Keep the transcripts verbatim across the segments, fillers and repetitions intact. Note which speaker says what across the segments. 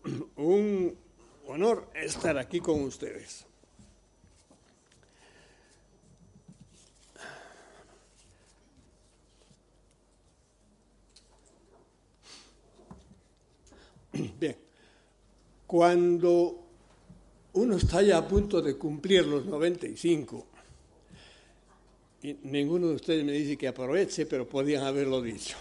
Speaker 1: un honor estar aquí con ustedes. Bien, cuando uno está ya a punto de cumplir los noventa y cinco, y ninguno de ustedes me dice que aproveche, pero podían haberlo dicho,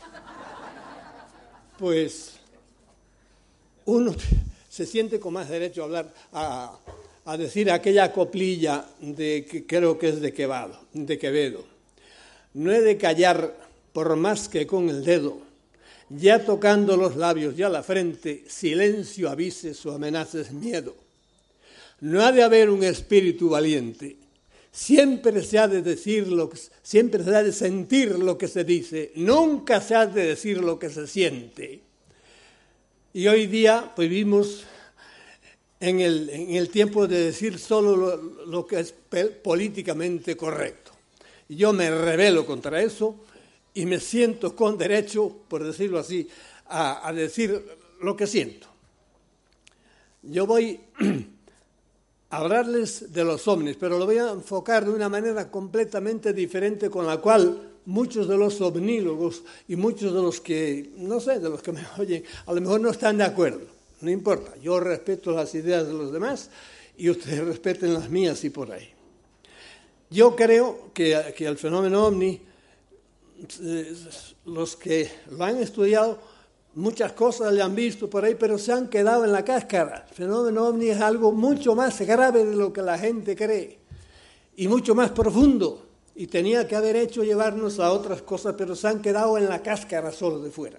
Speaker 1: pues uno se siente con más derecho a hablar, a, a decir aquella coplilla de que creo que es de Quevedo, de Quevedo. No he de callar por más que con el dedo, ya tocando los labios y a la frente, silencio avise, su amenaza es miedo. No ha de haber un espíritu valiente, siempre se ha de decir lo que, siempre se ha de sentir lo que se dice, nunca se ha de decir lo que se siente. Y hoy día pues, vivimos en el, en el tiempo de decir solo lo, lo que es políticamente correcto. Y yo me rebelo contra eso y me siento con derecho, por decirlo así, a, a decir lo que siento. Yo voy a hablarles de los ovnis, pero lo voy a enfocar de una manera completamente diferente con la cual muchos de los ovnílogos y muchos de los que, no sé, de los que me oyen, a lo mejor no están de acuerdo. No importa, yo respeto las ideas de los demás y ustedes respeten las mías y por ahí. Yo creo que, que el fenómeno ovni, eh, los que lo han estudiado, muchas cosas le han visto por ahí, pero se han quedado en la cáscara. El fenómeno ovni es algo mucho más grave de lo que la gente cree y mucho más profundo. Y tenía que haber hecho llevarnos a otras cosas, pero se han quedado en la cáscara solo de fuera.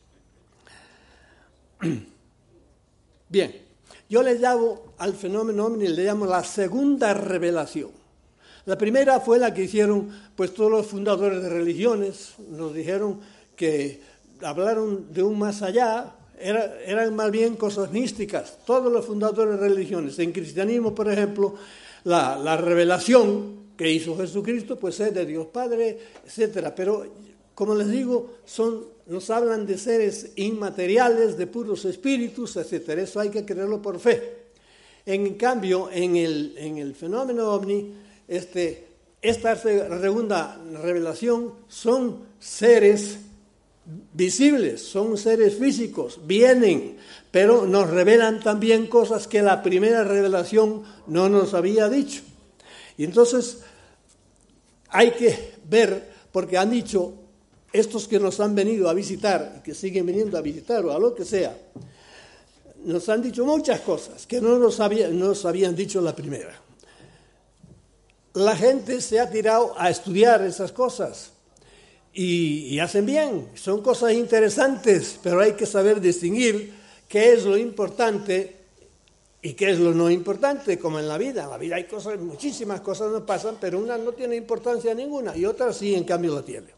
Speaker 1: Bien, yo le llamo al fenómeno ovni, le llamo la segunda revelación. La primera fue la que hicieron pues todos los fundadores de religiones, nos dijeron que hablaron de un más allá, era, eran más bien cosas místicas, todos los fundadores de religiones. En cristianismo, por ejemplo, la, la revelación que hizo Jesucristo, pues es de Dios Padre, etcétera. Pero, como les digo, son, nos hablan de seres inmateriales, de puros espíritus, etcétera. Eso hay que creerlo por fe. En cambio, en el, en el fenómeno ovni, este, esta segunda revelación son seres visibles, son seres físicos, vienen, pero nos revelan también cosas que la primera revelación no nos había dicho. Y entonces hay que ver, porque han dicho, estos que nos han venido a visitar, y que siguen viniendo a visitar o a lo que sea, nos han dicho muchas cosas que no nos, había, no nos habían dicho la primera. La gente se ha tirado a estudiar esas cosas y, y hacen bien, son cosas interesantes, pero hay que saber distinguir qué es lo importante y qué es lo no importante, como en la vida. En la vida hay cosas, muchísimas cosas no pasan, pero una no tiene importancia ninguna y otra sí, en cambio, la tiene.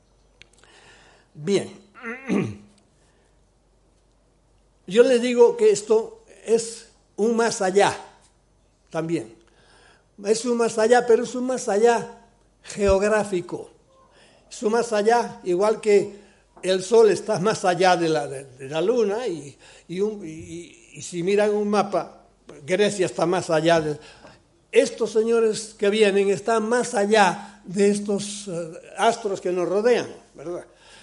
Speaker 1: Bien. Yo les digo que esto es un más allá también. Es un más allá, pero es un más allá geográfico. Es un más allá, igual que el Sol está más allá de la, de, de la Luna y, y, un, y, y si miran un mapa, Grecia está más allá de... Estos señores que vienen están más allá de estos uh, astros que nos rodean, ¿verdad?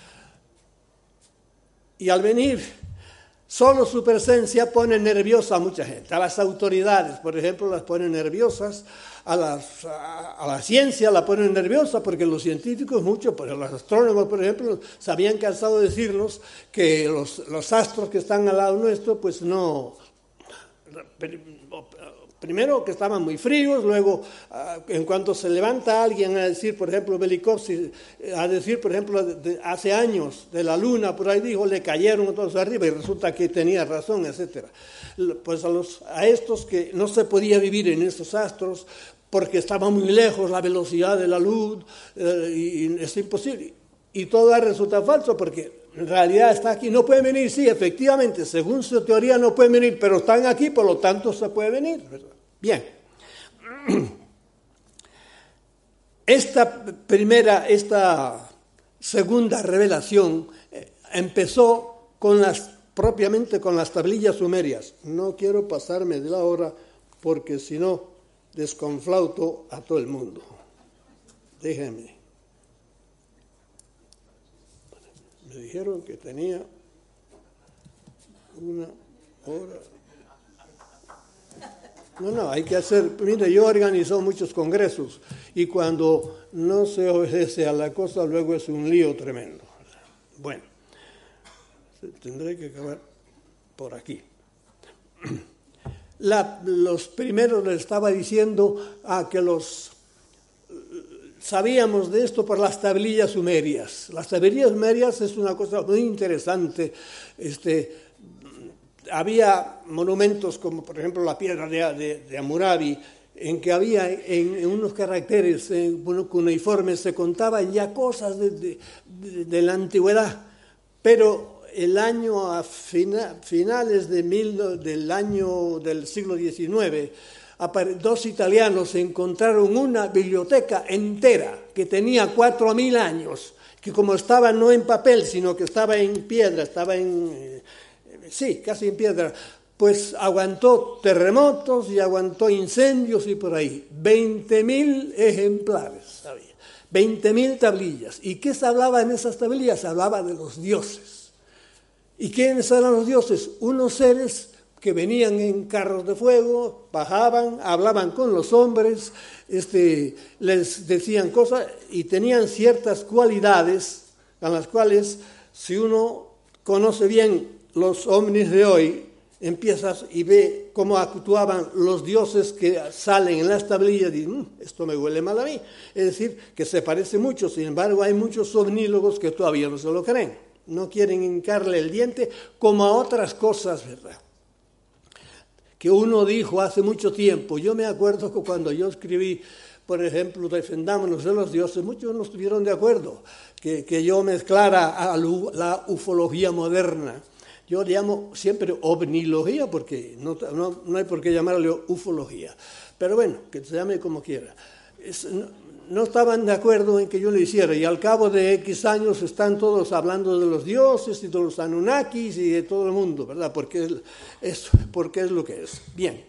Speaker 1: Y al venir, solo su presencia pone nerviosa a mucha gente. A las autoridades, por ejemplo, las pone nerviosas. A, las, a, a la ciencia la ponen nerviosa porque los científicos, mucho, pero los astrónomos, por ejemplo, se habían cansado de decirnos que los, los astros que están al lado nuestro, pues no... Primero que estaban muy fríos, luego en cuanto se levanta alguien a decir, por ejemplo, Velikovsky, a decir, por ejemplo, de, hace años de la Luna, por ahí dijo, le cayeron todos arriba y resulta que tenía razón, etcétera. Pues a, los, a estos que no se podía vivir en estos astros porque estaba muy lejos la velocidad de la luz eh, y, y es imposible. Y todo resulta falso porque en realidad está aquí, no pueden venir, sí, efectivamente, según su teoría no pueden venir, pero están aquí, por lo tanto se puede venir, ¿verdad? Bien. Esta primera, esta segunda revelación eh, empezó con las propiamente con las tablillas sumerias. No quiero pasarme de la hora porque si no desconflauto a todo el mundo. Déjenme. Me dijeron que tenía una hora. No, no, hay que hacer, mire, yo organizo muchos congresos y cuando no se obedece a la cosa, luego es un lío tremendo. Bueno, tendré que acabar por aquí. La, los primeros les estaba diciendo a que los sabíamos de esto por las tablillas sumerias. Las tablillas sumerias es una cosa muy interesante. Este, había monumentos como, por ejemplo, la piedra de, de, de Hammurabi, en que había en, en unos caracteres en, bueno, cuneiformes, se contaban ya cosas de, de, de, de la antigüedad, pero el año a fina, finales de mil, del año del siglo diecinueve, dos italianos encontraron una biblioteca entera que tenía cuatro mil años, que como estaba no en papel, sino que estaba en piedra, estaba en, eh, sí, casi en piedra, pues aguantó terremotos y aguantó incendios y por ahí. veinte mil ejemplares había, veinte mil tablillas. ¿Y qué se hablaba en esas tablillas? Se hablaba de los dioses. ¿Y quiénes eran los dioses? Unos seres que venían en carros de fuego, bajaban, hablaban con los hombres, este, les decían cosas y tenían ciertas cualidades a las cuales, si uno conoce bien los ovnis de hoy, empiezas y ve cómo actuaban los dioses que salen en las tablillas y dices, mmm, esto me huele mal a mí. Es decir, que se parece mucho, sin embargo hay muchos ovnílogos que todavía no se lo creen. No quieren hincarle el diente como a otras cosas, ¿verdad? Que uno dijo hace mucho tiempo. Yo me acuerdo que cuando yo escribí, por ejemplo, Defendámonos de los dioses, muchos no estuvieron de acuerdo, que, que yo mezclara a la ufología moderna. Yo le llamo siempre ovnilogía porque no, no, no hay por qué llamarle ufología. Pero bueno, que se llame como quiera. Es, no, no estaban de acuerdo en que yo lo hiciera y al cabo de X años están todos hablando de los dioses y de los Anunnakis y de todo el mundo, ¿verdad? Porque es, es, porque es lo que es. Bien.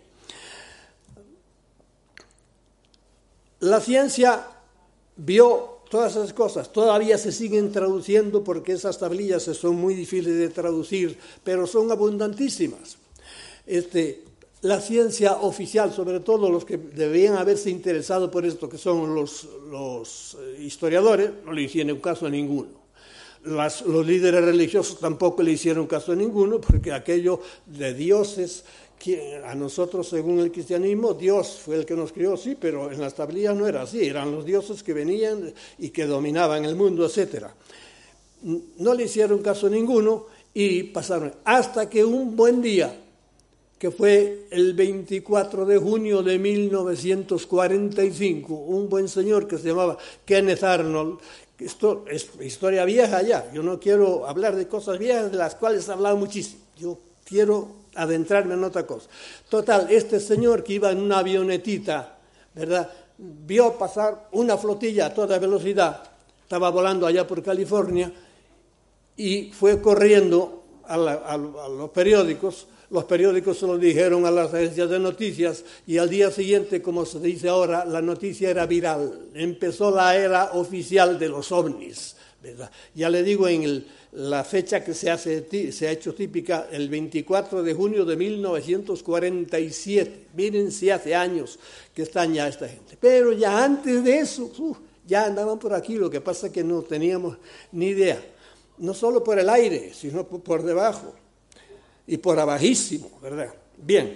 Speaker 1: La ciencia vio todas esas cosas, todavía se siguen traduciendo porque esas tablillas son muy difíciles de traducir, pero son abundantísimas. Este, la ciencia oficial, sobre todo los que debían haberse interesado por esto, que son los, los historiadores, no le hicieron caso a ninguno. Las, los líderes religiosos tampoco le hicieron caso a ninguno, porque aquello de dioses, que a nosotros, según el cristianismo, Dios fue el que nos crió, sí, pero en las tablillas no era así, eran los dioses que venían y que dominaban el mundo, etcétera. No le hicieron caso a ninguno y pasaron, hasta que un buen día, que fue el veinticuatro de junio de mil novecientos cuarenta y cinco, un buen señor que se llamaba Kenneth Arnold. Esto es historia vieja ya, yo no quiero hablar de cosas viejas de las cuales he hablado muchísimo, yo quiero adentrarme en otra cosa. Total, este señor que iba en una avionetita, ¿verdad?, vio pasar una flotilla a toda velocidad, estaba volando allá por California, y fue corriendo a, la, a, a los periódicos. Los periódicos se lo dijeron a las agencias de noticias y al día siguiente, como se dice ahora, la noticia era viral. Empezó la era oficial de los ovnis, ¿verdad? Ya le digo, en el, la fecha que se, hace, se ha hecho típica, el veinticuatro de junio de mil novecientos cuarenta y siete. Miren si hace años que están ya esta gente. Pero ya antes de eso, uh, ya andaban por aquí, lo que pasa es que no teníamos ni idea. No solo por el aire, sino por, por debajo. Y por abajísimo, ¿verdad? Bien.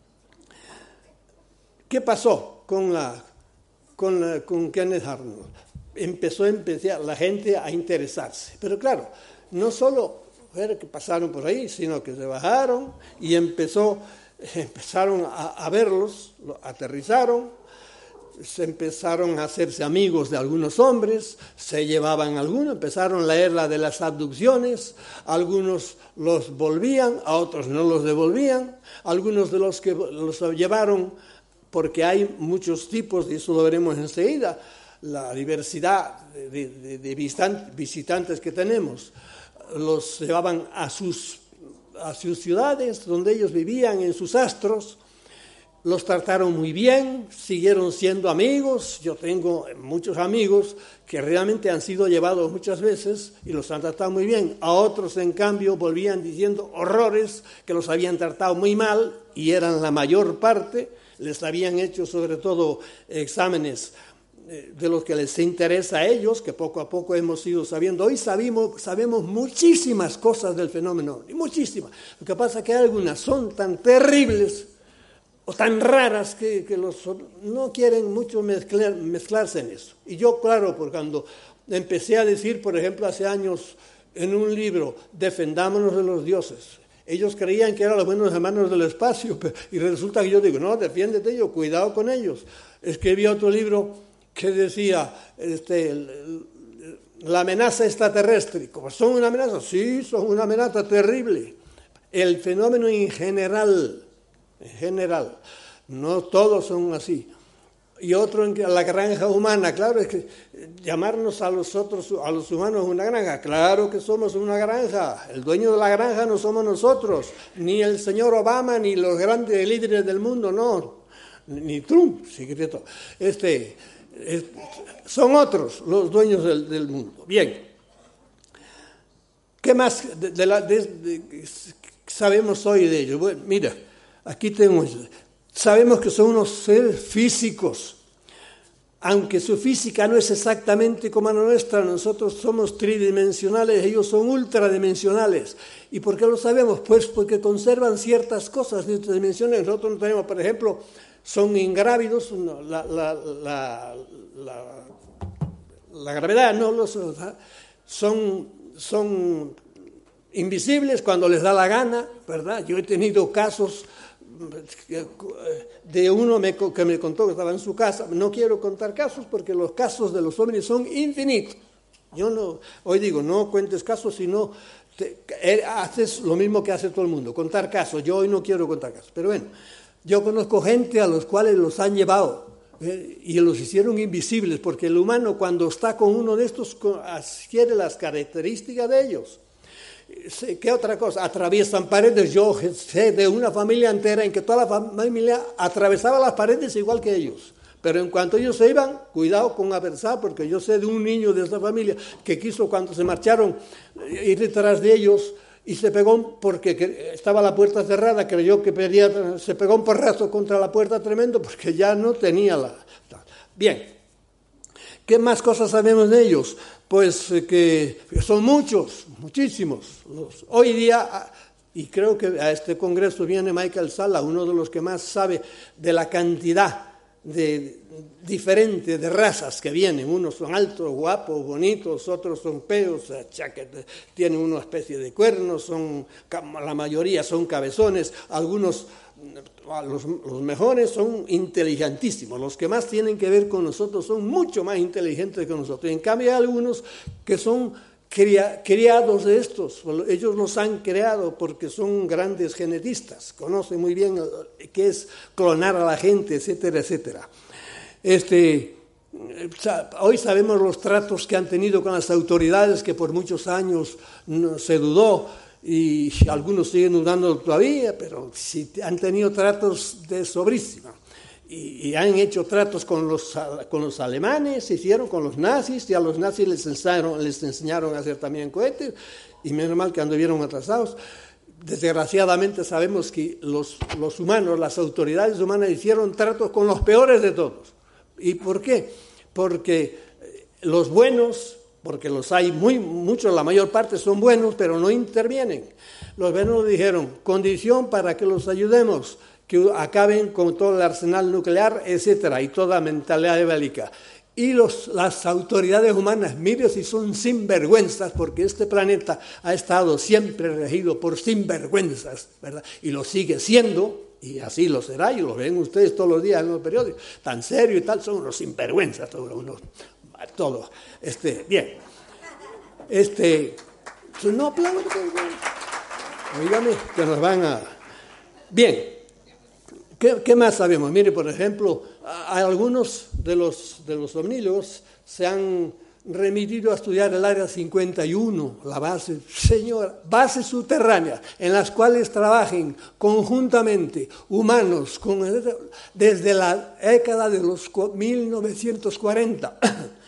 Speaker 1: ¿Qué pasó con, la, con, la, con Kenneth Arnold? Empezó a empezar la gente a interesarse. Pero claro, no solo fue que pasaron por ahí, sino que se bajaron y empezó, empezaron a, a verlos, aterrizaron, se empezaron a hacerse amigos de algunos hombres, se llevaban algunos, empezaron a leer la de las abducciones, algunos los volvían, a otros no los devolvían, algunos de los que los llevaron, porque hay muchos tipos, y eso lo veremos enseguida, la diversidad de, de, de visitantes que tenemos, los llevaban a sus a sus ciudades donde ellos vivían, en sus astros. Los trataron muy bien, siguieron siendo amigos. Yo tengo muchos amigos que realmente han sido llevados muchas veces y los han tratado muy bien. A otros, en cambio, volvían diciendo horrores, que los habían tratado muy mal, y eran la mayor parte. Les habían hecho sobre todo exámenes de los que les interesa a ellos, que poco a poco hemos ido sabiendo. Hoy sabemos, sabemos muchísimas cosas del fenómeno, muchísimas. Lo que pasa es que algunas son tan terribles o tan raras que, que los no quieren mucho mezclar, mezclarse en eso. Y yo, claro, por cuando empecé a decir, por ejemplo, hace años en un libro, defendámonos de los dioses, ellos creían que eran los buenos hermanos del espacio, y resulta que yo digo, no, defiéndete ellos, cuidado con ellos. Escribí otro libro que decía, este, la amenaza extraterrestre. ¿Cómo son una amenaza? Sí, son una amenaza terrible. El fenómeno en general, en general, no todos son así. Y otro en la granja humana, claro, es que llamarnos a los otros, a los humanos una granja, claro que somos una granja. El dueño de la granja no somos nosotros, ni el señor Obama, ni los grandes líderes del mundo, no, ni Trump, secreto. Este, es, son otros los dueños del, del mundo. Bien, ¿qué más de, de la, de, de, sabemos hoy de ellos? Bueno, mira, aquí tenemos... Sabemos que son unos seres físicos, aunque su física no es exactamente como la nuestra. Nosotros somos tridimensionales, ellos son ultradimensionales. ¿Y por qué lo sabemos? Pues porque conservan ciertas cosas de otras dimensiones. Nosotros no tenemos, por ejemplo, son ingrávidos, la, la, la, la, la gravedad, no los son, son invisibles cuando les da la gana, ¿verdad? Yo he tenido casos de uno me, que me contó que estaba en su casa. No quiero contar casos porque los casos de los hombres son infinitos. Yo no, hoy digo, no cuentes casos, sino te, haces lo mismo que hace todo el mundo, contar casos. Yo hoy no quiero contar casos, pero bueno, yo conozco gente a los cuales los han llevado eh, y los hicieron invisibles, porque el humano cuando está con uno de estos adquiere las características de ellos. ¿Qué otra cosa? Atraviesan paredes. Yo sé de una familia entera en que toda la familia atravesaba las paredes igual que ellos. Pero en cuanto ellos se iban, cuidado con avanzar, porque yo sé de un niño de esa familia que quiso, cuando se marcharon, ir detrás de ellos y se pegó porque estaba la puerta cerrada, creyó que pedía, se pegó un porrazo contra la puerta tremendo porque ya no tenía la... Bien. ¿Qué más cosas sabemos de ellos? Pues eh, que son muchos, muchísimos. Los, hoy día, y creo que a este congreso viene Michael Salla, uno de los que más sabe de la cantidad de diferente de razas que vienen. Unos son altos, guapos, bonitos, otros son feos, tienen una especie de cuernos, son, la mayoría son cabezones, algunos... Los, los mejores son inteligentísimos, los que más tienen que ver con nosotros son mucho más inteligentes que nosotros. En cambio hay algunos que son cria, criados de estos, ellos los han creado porque son grandes genetistas, conocen muy bien qué es clonar a la gente, etcétera, etcétera. Este, hoy sabemos los tratos que han tenido con las autoridades, que por muchos años no, se dudó, y algunos siguen dudando todavía, pero sí han tenido tratos de sobrísima. Y, y han hecho tratos con los, con los alemanes, se hicieron con los nazis, y a los nazis les enseñaron, les enseñaron a hacer también cohetes, y menos mal que anduvieron atrasados. Desgraciadamente sabemos que los, los humanos, las autoridades humanas hicieron tratos con los peores de todos. ¿Y por qué? Porque los buenos... porque los hay muy, muchos, la mayor parte son buenos, pero no intervienen. Los buenos dijeron, condición para que los ayudemos, que acaben con todo el arsenal nuclear, etcétera, y toda mentalidad bélica. Y los, las autoridades humanas, mire si son sinvergüenzas, porque este planeta ha estado siempre regido por sinvergüenzas, ¿verdad? Y lo sigue siendo, y así lo será, y lo ven ustedes todos los días en los periódicos, tan serio y tal, son unos sinvergüenzas, todos unos... todo, este, bien, este, no aplaudan, oígame, que nos van a, bien, ¿qué, qué más sabemos? Mire, por ejemplo, a, a algunos de los, de los omnílogos se han remitido a estudiar el área cincuenta y uno, la base, señora, bases subterráneas en las cuales trabajen conjuntamente humanos con, desde la década de los mil novecientos cuarenta.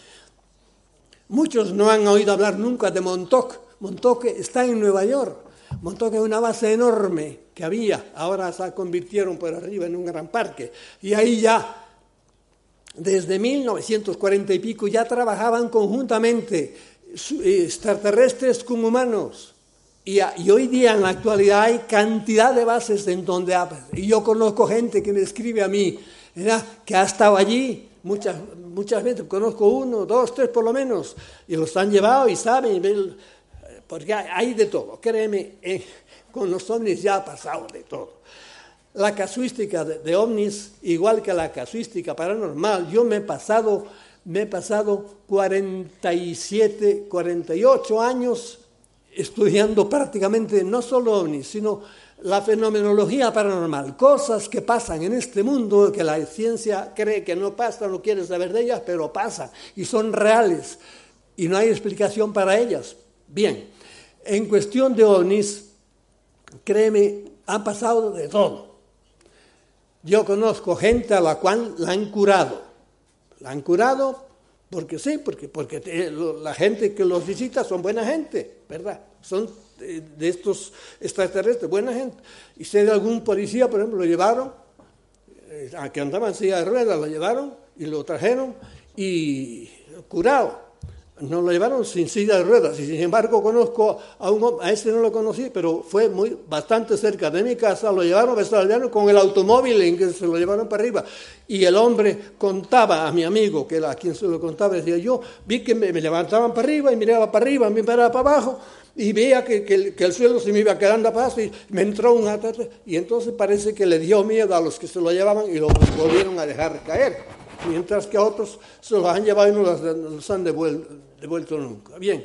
Speaker 1: Muchos no han oído hablar nunca de Montauk. Montauk está en Nueva York. Montauk es una base enorme que había, ahora se convirtieron por arriba en un gran parque. Y ahí ya, desde mil novecientos cuarenta y pico, ya trabajaban conjuntamente extraterrestres con humanos. Y, y hoy día, en la actualidad, hay cantidad de bases en donde... Y yo conozco gente que me escribe a mí, ¿verdad?, que ha estado allí. Muchas, muchas veces conozco uno, dos, tres por lo menos, y los han llevado y saben, porque hay de todo. Créeme, eh, con los ovnis ya ha pasado de todo. La casuística de, de ovnis, igual que la casuística paranormal, yo me he pasado, me he pasado cuarenta y siete, cuarenta y ocho años estudiando prácticamente no solo ovnis, sino la fenomenología paranormal, cosas que pasan en este mundo que la ciencia cree que no pasan, no quiere saber de ellas, pero pasan y son reales y no hay explicación para ellas. Bien, en cuestión de ovnis, créeme, ha pasado de todo. Yo conozco gente a la cual la han curado. La han curado porque sí, porque, porque la gente que los visita son buena gente, ¿verdad? Son de estos extraterrestres, buena gente. Y sé de algún policía, por ejemplo, lo llevaron, eh, a que andaba en silla de ruedas, lo llevaron y lo trajeron y curado. No lo llevaron sin silla de ruedas. Y sin embargo conozco a un hombre, a este no lo conocí, pero fue muy bastante cerca de mi casa, lo llevaron a con el automóvil en que se lo llevaron para arriba. Y el hombre contaba a mi amigo, que era a quien se lo contaba, decía, yo vi que me, me levantaban para arriba y miraba para arriba, me miraba para abajo, y veía que, que, que el suelo se me iba quedando a paso y me entró un ataque. Y entonces parece que le dio miedo a los que se lo llevaban y lo volvieron a dejar caer. Mientras que a otros se los han llevado y no los, los han devuelto, devuelto nunca. Bien,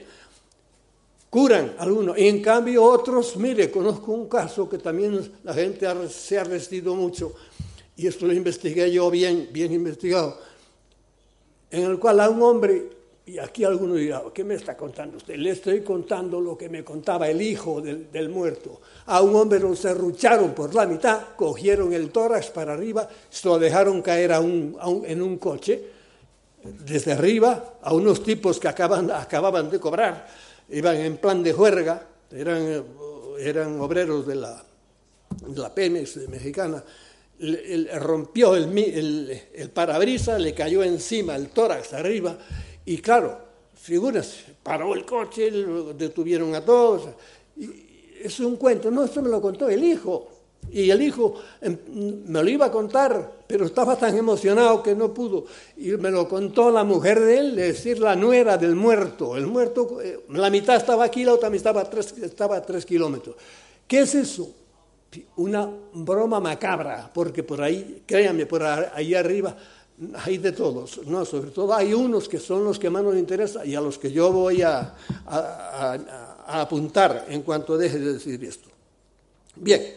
Speaker 1: curan algunos. Y en cambio otros, mire, conozco un caso que también la gente ha, se ha resistido mucho, y esto lo investigué yo bien, bien investigado, en el cual a un hombre, y aquí alguno dirá, ¿qué me está contando usted? Le estoy contando lo que me contaba el hijo del, del muerto. A un hombre lo serrucharon por la mitad, cogieron el tórax para arriba, se lo dejaron caer a un, a un, en un coche, desde arriba, a unos tipos que acaban, acababan de cobrar, iban en plan de juerga, eran, eran obreros de la, de la Pemex mexicana. Le, le rompió el, el, el parabrisas, le cayó encima el tórax arriba, y claro, figúrese, paró el coche, lo detuvieron a todos. Y es un cuento, no, esto me lo contó el hijo. Y el hijo me lo iba a contar, pero estaba tan emocionado que no pudo. Y me lo contó la mujer de él, es decir, la nuera del muerto. El muerto, la mitad estaba aquí, la otra mitad estaba a tres, estaba a tres kilómetros. ¿Qué es eso? Una broma macabra, porque por ahí, créanme, por ahí arriba hay de todos, no, sobre todo hay unos que son los que más nos interesan y a los que yo voy a, a, a, a apuntar en cuanto deje de decir esto. Bien,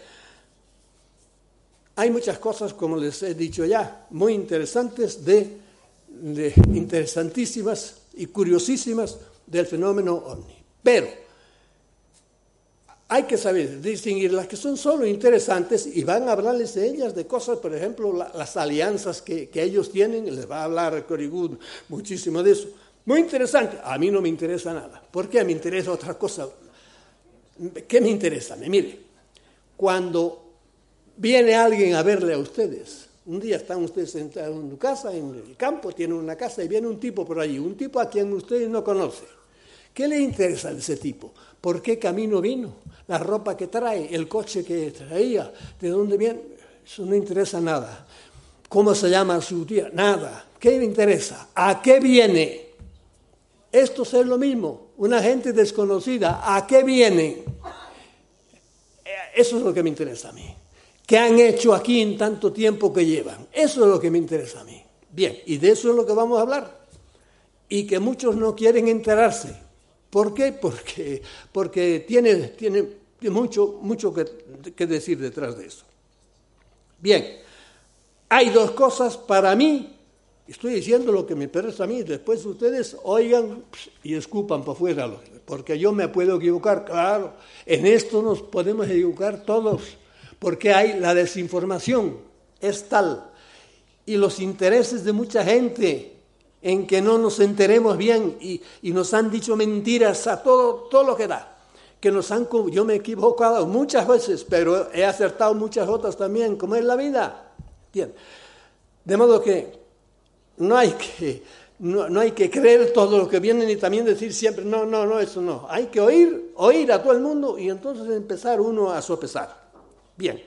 Speaker 1: hay muchas cosas, como les he dicho ya, muy interesantes, de, de interesantísimas y curiosísimas del fenómeno ovni, pero hay que saber distinguir las que son solo interesantes y van a hablarles de ellas, de cosas, por ejemplo, la, las alianzas que, que ellos tienen, les va a hablar Cory Good muchísimo de eso. Muy interesante, a mí no me interesa nada. ¿Por qué? Me interesa otra cosa. ¿Qué me interesa? Mire, cuando viene alguien a verle a ustedes, un día están ustedes sentados en su casa, en el campo, tienen una casa y viene un tipo por allí, un tipo a quien ustedes no conocen. ¿Qué le interesa a ese tipo? ¿Por qué camino vino? La ropa que trae, el coche que traía, ¿de dónde viene? Eso no interesa nada. ¿Cómo se llama su tía? Nada. ¿Qué me interesa? ¿A qué viene? Esto es lo mismo. Una gente desconocida, ¿a qué viene? Eso es lo que me interesa a mí. ¿Qué han hecho aquí en tanto tiempo que llevan? Eso es lo que me interesa a mí. Bien, y de eso es lo que vamos a hablar. Y que muchos no quieren enterarse. ¿Por qué? Porque, porque tiene, tiene mucho, mucho que, que decir detrás de eso. Bien, hay dos cosas para mí Estoy diciendo lo que me parece a mí, después ustedes oigan y escupan por fuera, porque yo me puedo equivocar, claro, en esto nos podemos equivocar todos, porque hay la desinformación, es tal, y los intereses de mucha gente en que no nos enteremos bien y, y nos han dicho mentiras a todo, todo lo que da. Que nos han, yo me he equivocado muchas veces, pero he acertado muchas otras también, como es la vida. Bien. De modo que no hay que, no, no hay que creer todo lo que viene, ni también decir siempre, no, no, no, eso no. Hay que oír, oír a todo el mundo y entonces empezar uno a sopesar. Bien.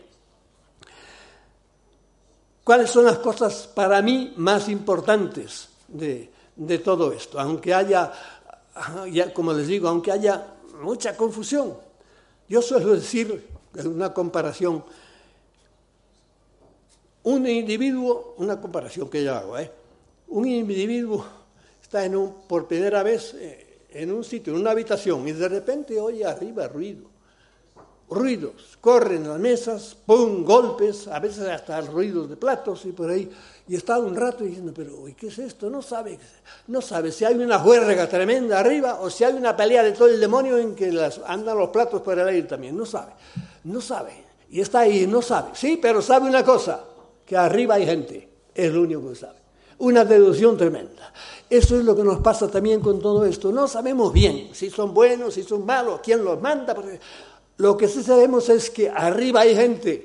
Speaker 1: ¿Cuáles son las cosas para mí más importantes de, de todo esto? Aunque haya, ya, como les digo, aunque haya mucha confusión. Yo suelo decir, en una comparación, un individuo, una comparación que yo hago, ¿eh? Un individuo está en un, por primera vez eh, en un sitio, en una habitación, y de repente oye arriba ruido, ruidos, corren las mesas, pum, golpes, a veces hasta ruidos de platos y por ahí, y está un rato diciendo, pero ¿qué es esto? No sabe, no sabe si hay una juerga tremenda arriba o si hay una pelea de todo el demonio en que las, andan los platos por el aire también, no sabe, no sabe, y está ahí, no sabe, sí, pero sabe una cosa, que arriba hay gente, es lo único que sabe, una deducción tremenda. Eso es lo que nos pasa también con todo esto, no sabemos bien si son buenos, si son malos, quién los manda, porque lo que sí sabemos es que arriba hay gente.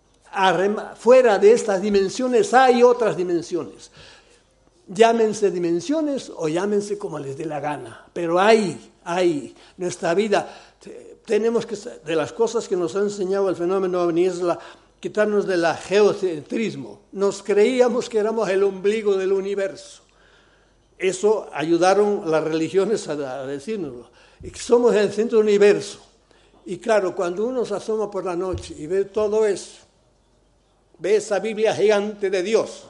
Speaker 1: Fuera de estas dimensiones hay otras dimensiones. Llámense dimensiones o llámense como les dé la gana. Pero hay, hay. Nuestra vida, tenemos que, de las cosas que nos ha enseñado el fenómeno ovni es la, quitarnos del geocentrismo. Nos creíamos que éramos el ombligo del universo. Eso ayudaron las religiones a, a decírnoslo. Y que somos el centro del universo. Y claro, cuando uno se asoma por la noche y ve todo eso, ve esa Biblia gigante de Dios,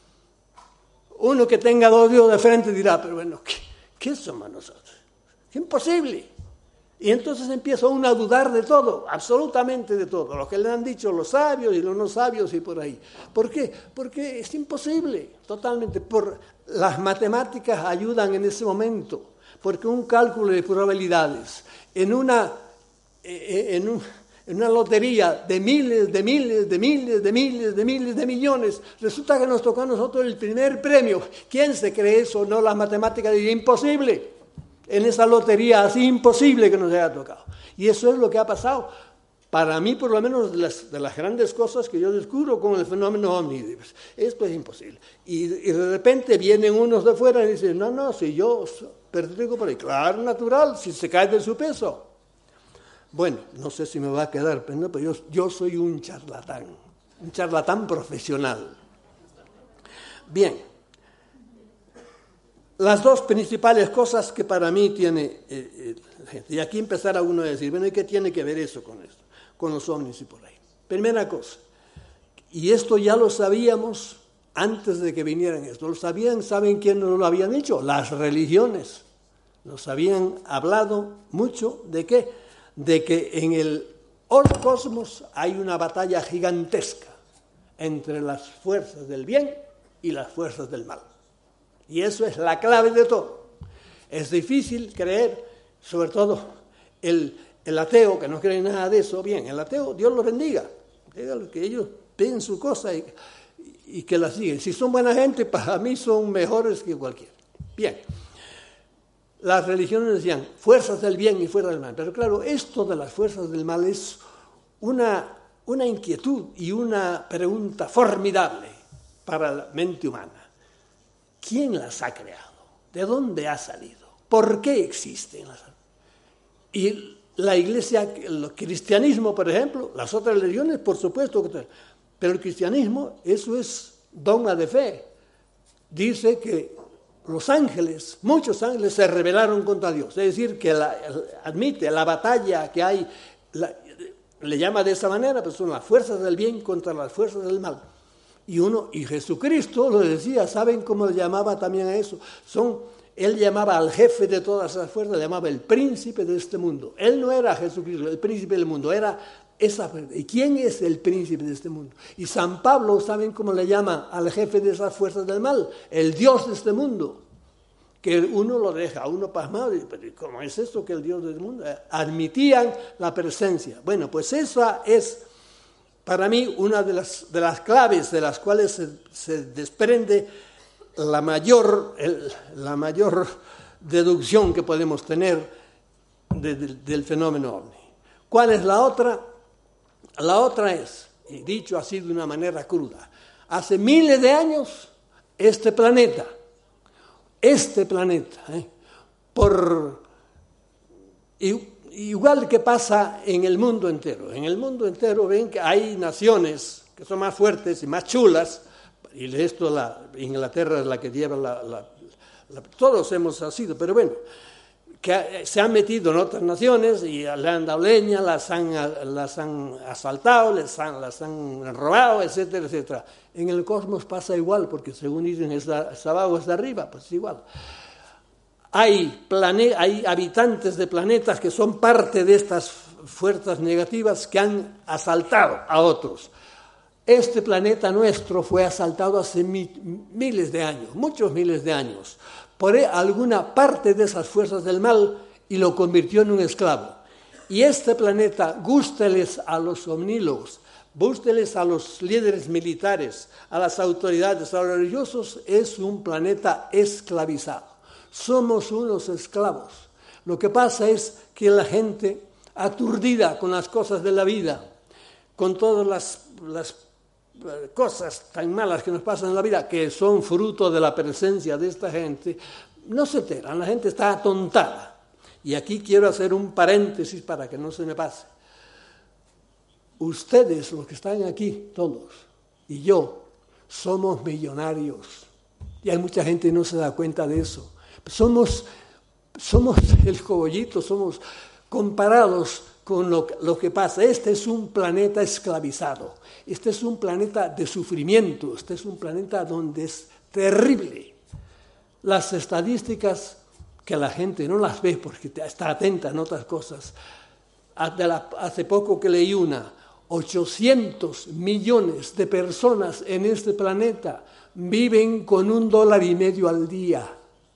Speaker 1: uno que tenga dos Dios de frente dirá, pero bueno, ¿qué, qué somos nosotros? ¡Qué imposible! Y entonces empieza uno a dudar de todo, absolutamente de todo, lo que le han dicho los sabios y los no sabios y por ahí. ¿Por qué? Porque es imposible, totalmente. Por, las matemáticas ayudan en ese momento, porque un cálculo de probabilidades en una... En, un, en una lotería de miles, de miles, de miles, de miles, de miles, de millones, resulta que nos tocó a nosotros el primer premio. ¿Quién se cree eso? No, las matemáticas dirían imposible. En esa lotería así imposible que nos haya tocado. Y eso es lo que ha pasado. Para mí, por lo menos, de las, de las grandes cosas que yo descubro con el fenómeno ovni. Esto es imposible. Y, y de repente vienen unos de fuera y dicen, no, no, si yo pertenezco por ahí. Claro, natural, si se cae de su peso. Bueno, no sé si me va a quedar, pero yo, yo soy un charlatán, un charlatán profesional. Bien, las dos principales cosas que para mí tiene eh, eh, y aquí empezará uno a decir, bueno, ¿y qué tiene que ver eso con esto, con los ovnis y por ahí? Primera cosa, y esto ya lo sabíamos antes de que vinieran esto, lo sabían, ¿saben quién nos lo habían dicho? Las religiones, nos habían hablado mucho de qué, de que en el cosmos hay una batalla gigantesca entre las fuerzas del bien y las fuerzas del mal. Y eso es la clave de todo. Es difícil creer, sobre todo el, el ateo, que no cree nada de eso, bien, el ateo, Dios lo bendiga, dígale que ellos piden su cosa y, y que la siguen. Si son buena gente, para mí son mejores que cualquiera. Bien. Las religiones decían fuerzas del bien y fuerzas del mal. Pero claro, esto de las fuerzas del mal es una, una inquietud y una pregunta formidable para la mente humana. ¿Quién las ha creado? ¿De dónde ha salido? ¿Por qué existen? Y la Iglesia, el cristianismo, por ejemplo, las otras religiones, por supuesto, que pero el cristianismo, eso es dogma de fe. Dice que los ángeles, muchos ángeles se rebelaron contra Dios, es decir, que la, admite la batalla que hay, la, le llama de esa manera, pues son las fuerzas del bien contra las fuerzas del mal. Y uno, y Jesucristo lo decía, ¿saben cómo le llamaba también a eso? Son, él llamaba al jefe de todas esas fuerzas, le llamaba el príncipe de este mundo. Él no era Jesucristo, el príncipe del mundo, era esa, ¿y quién es el príncipe de este mundo? Y San Pablo, ¿saben cómo le llama al jefe de esas fuerzas del mal? El Dios de este mundo. Que uno lo deja, uno pasmado, y pero ¿cómo es esto que el Dios del mundo? Admitían la presencia. Bueno, pues esa es para mí una de las, de las claves de las cuales se, se desprende la mayor, el, la mayor deducción que podemos tener de, de, del fenómeno ovni. ¿Cuál es la otra? La otra es, y dicho así de una manera cruda, hace miles de años este planeta, este planeta, ¿eh? por igual que pasa en el mundo entero. En el mundo entero ven que hay naciones que son más fuertes y más chulas, y de esto la Inglaterra es la que lleva la, la, la todos hemos sido, pero bueno, que se han metido en otras naciones y le han dado leña, las han, las han asaltado, les han, las han robado, etcétera, etcétera. En el cosmos pasa igual, porque según dicen es, es abajo, es de arriba, pues igual. Hay, plane, hay habitantes de planetas que son parte de estas fuerzas negativas que han asaltado a otros. Este planeta nuestro fue asaltado hace mi, miles de años, muchos miles de años, por alguna parte de esas fuerzas del mal y lo convirtió en un esclavo. Y este planeta, gústeles a los omnílogos, gústeles a los líderes militares, a las autoridades, a los religiosos, es un planeta esclavizado. Somos unos esclavos. Lo que pasa es que la gente, aturdida con las cosas de la vida, con todas las, las cosas tan malas que nos pasan en la vida, que son fruto de la presencia de esta gente, no se enteran, la gente está atontada. Y aquí quiero hacer un paréntesis para que no se me pase. Ustedes, los que están aquí, todos, y yo, somos millonarios. Y hay mucha gente que no se da cuenta de eso. Somos, somos el cogollito, somos comparados con lo, lo que pasa. Este es un planeta esclavizado, este es un planeta de sufrimiento, este es un planeta donde es terrible. Las estadísticas que la gente no las ve porque está atenta en otras cosas. Hace poco que leí una, ochocientos millones de personas en este planeta viven con un dólar y medio al día.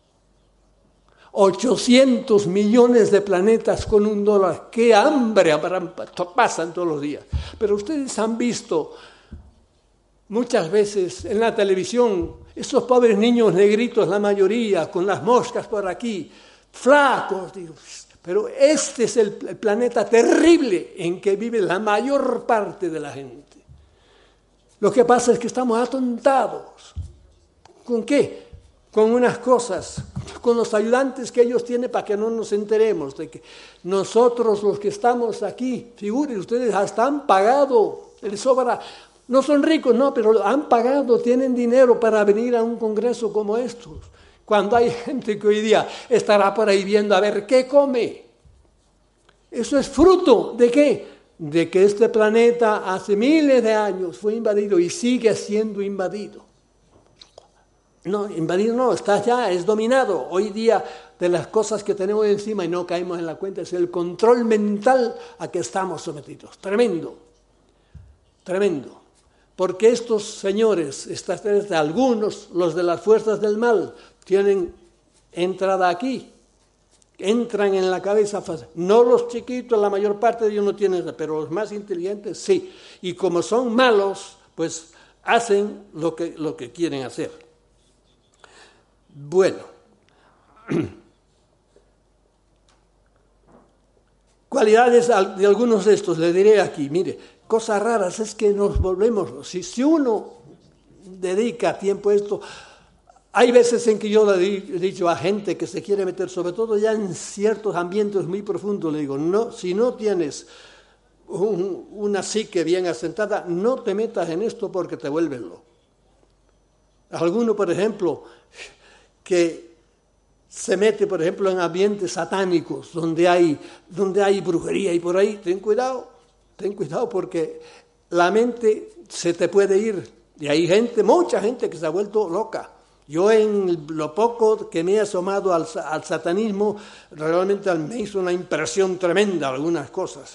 Speaker 1: ochocientos millones de planetas con un dólar. ¡Qué hambre habrán, pasan todos los días! Pero ustedes han visto muchas veces en la televisión esos pobres niños negritos, la mayoría, con las moscas por aquí, flacos. Digo, pero este es el planeta terrible en que vive la mayor parte de la gente. Lo que pasa es que estamos atontados. ¿Con qué? Con unas cosas, con los ayudantes que ellos tienen para que no nos enteremos de que nosotros los que estamos aquí, figuren ustedes, hasta han pagado, les sobra, no son ricos, no, pero han pagado, tienen dinero para venir a un congreso como estos, cuando hay gente que hoy día estará por ahí viendo a ver qué come. Eso es fruto ¿de qué? De que este planeta hace miles de años fue invadido y sigue siendo invadido. No, invadido no, está ya, es dominado. Hoy día de las cosas que tenemos encima y no caemos en la cuenta es el control mental a que estamos sometidos. Tremendo, tremendo. Porque estos señores, estas tres, algunos, los de las fuerzas del mal, tienen entrada aquí, entran en la cabeza fácil. No los chiquitos, la mayor parte de ellos no tienen, pero los más inteligentes sí. Y como son malos, pues hacen lo que, lo que quieren hacer. Bueno, cualidades de algunos de estos, le diré aquí, mire, cosas raras es que nos volvemos, si, si uno dedica tiempo a esto, hay veces en que yo le he dicho a gente que se quiere meter, sobre todo ya en ciertos ambientes muy profundos, le digo, no, si no tienes un, una psique bien asentada, no te metas en esto porque te vuelves loco. Alguno, por ejemplo, que se mete, por ejemplo, en ambientes satánicos, donde hay, donde hay brujería y por ahí, ten cuidado, ten cuidado porque la mente se te puede ir. Y hay gente, mucha gente que se ha vuelto loca. Yo en lo poco que me he asomado al, al satanismo, realmente me hizo una impresión tremenda algunas cosas.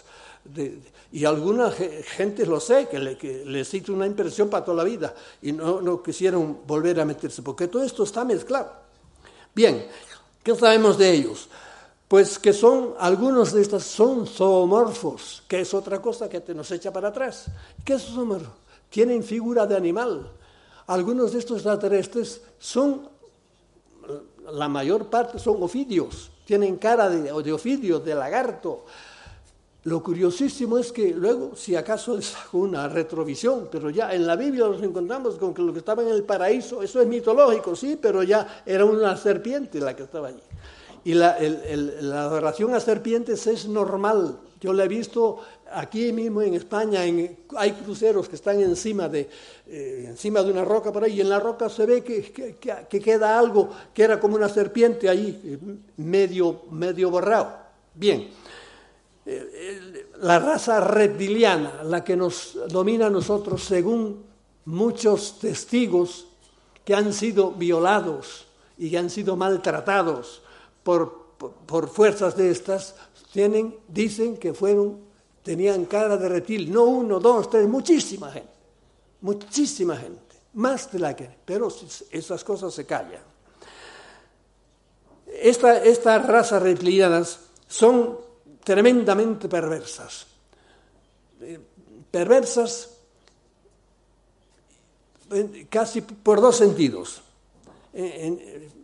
Speaker 1: de, y alguna gente lo sé, que, le, que les hizo una impresión para toda la vida y no, no quisieron volver a meterse, porque todo esto está mezclado. Bien, ¿qué sabemos de ellos? Pues que son, algunos de estos son zoomorfos, que es otra cosa que te nos echa para atrás. ¿Qué es zoomorfo? Tienen figura de animal. Algunos de estos extraterrestres son, la mayor parte son ofidios, tienen cara de, de ofidio, de lagarto. Lo curiosísimo es que luego, si acaso les hago una retrovisión, pero ya en la Biblia nos encontramos con que lo que estaba en el paraíso, eso es mitológico, sí, pero ya era una serpiente la que estaba allí. Y la, el, el, la adoración a serpientes es normal. Yo la he visto aquí mismo en España, en, hay cruceros que están encima de, eh, encima de una roca por ahí, y en la roca se ve que, que, que queda algo que era como una serpiente ahí, medio, medio borrado. Bien, eh, la raza reptiliana, la que nos domina a nosotros, según muchos testigos que han sido violados y que han sido maltratados por, por, por fuerzas de estas, tienen, dicen que fueron, tenían cara de reptil, no uno, dos, tres, muchísima gente, muchísima gente, más de la que, pero esas cosas se callan. Esta, estas razas reptilianas son tremendamente perversas, perversas casi por dos sentidos. En, en,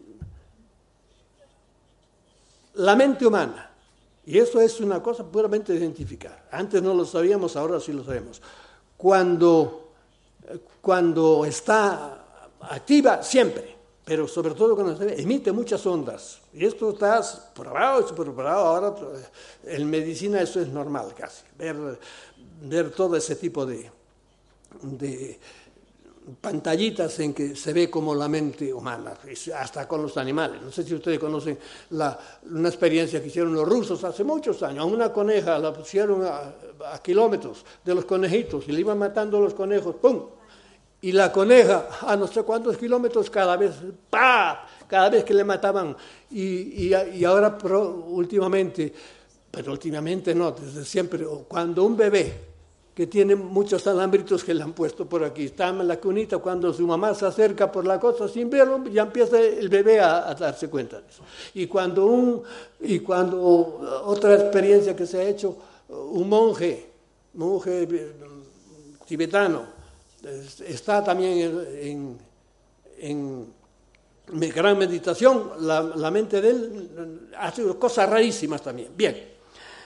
Speaker 1: la mente humana, y eso es una cosa puramente de identificar. Antes no lo sabíamos, ahora sí lo sabemos. Cuando, cuando está activa, siempre, pero sobre todo cuando se emite muchas ondas. Y esto está probado, súper probado. Ahora en medicina eso es normal casi, ver, ver todo ese tipo de, de pantallitas en que se ve como la mente humana, hasta con los animales. No sé si ustedes conocen la, una experiencia que hicieron los rusos hace muchos años. A una coneja la pusieron a, a kilómetros de los conejitos y le iban matando los conejos, ¡pum! Y la coneja a no sé cuántos kilómetros cada vez, ¡pa! Cada vez que le mataban. Y, y, y ahora pro, últimamente, pero últimamente no, desde siempre, cuando un bebé que tiene muchos alambritos que le han puesto por aquí, está en la cunita, cuando su mamá se acerca por la cosa sin verlo, ya empieza el bebé a, a darse cuenta de eso. Y cuando, un, y cuando otra experiencia que se ha hecho, un monje, monje tibetano, está también en, en, en gran meditación, la, la mente de él hace cosas rarísimas también. Bien.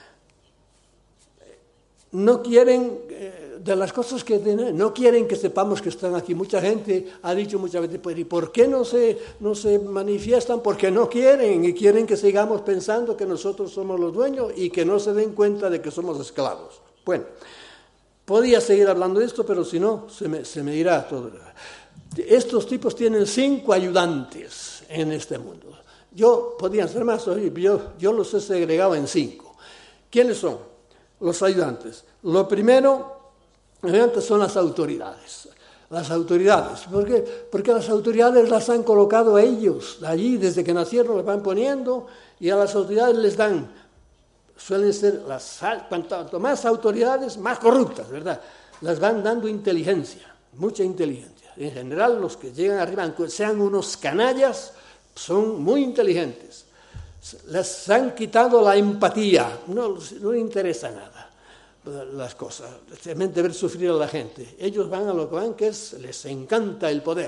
Speaker 1: No quieren, eh, de las cosas que tienen, no quieren que sepamos que están aquí. Mucha gente ha dicho muchas veces, pues, ¿y por qué no se, no se manifiestan? Porque no quieren, y quieren que sigamos pensando que nosotros somos los dueños y que no se den cuenta de que somos esclavos. Bueno, podía seguir hablando de esto, pero si no, se me, se me irá todo. Estos tipos tienen cinco ayudantes en este mundo. Yo, podían ser más, yo, yo los he segregado en cinco. ¿Quiénes son? Los ayudantes. Lo primero, ayudantes son las autoridades. Las autoridades. ¿Por qué? Porque las autoridades las han colocado ellos. Allí, desde que nacieron, las van poniendo y a las autoridades les dan, suelen ser, las, cuanto más autoridades, más corruptas, ¿verdad? Las van dando inteligencia, mucha inteligencia. En general, los que llegan arriba, aunque sean unos canallas, son muy inteligentes. Les han quitado la empatía, no, no les interesa nada las cosas, simplemente ver sufrir a la gente. Ellos van a lo que van, que es, les encanta el poder.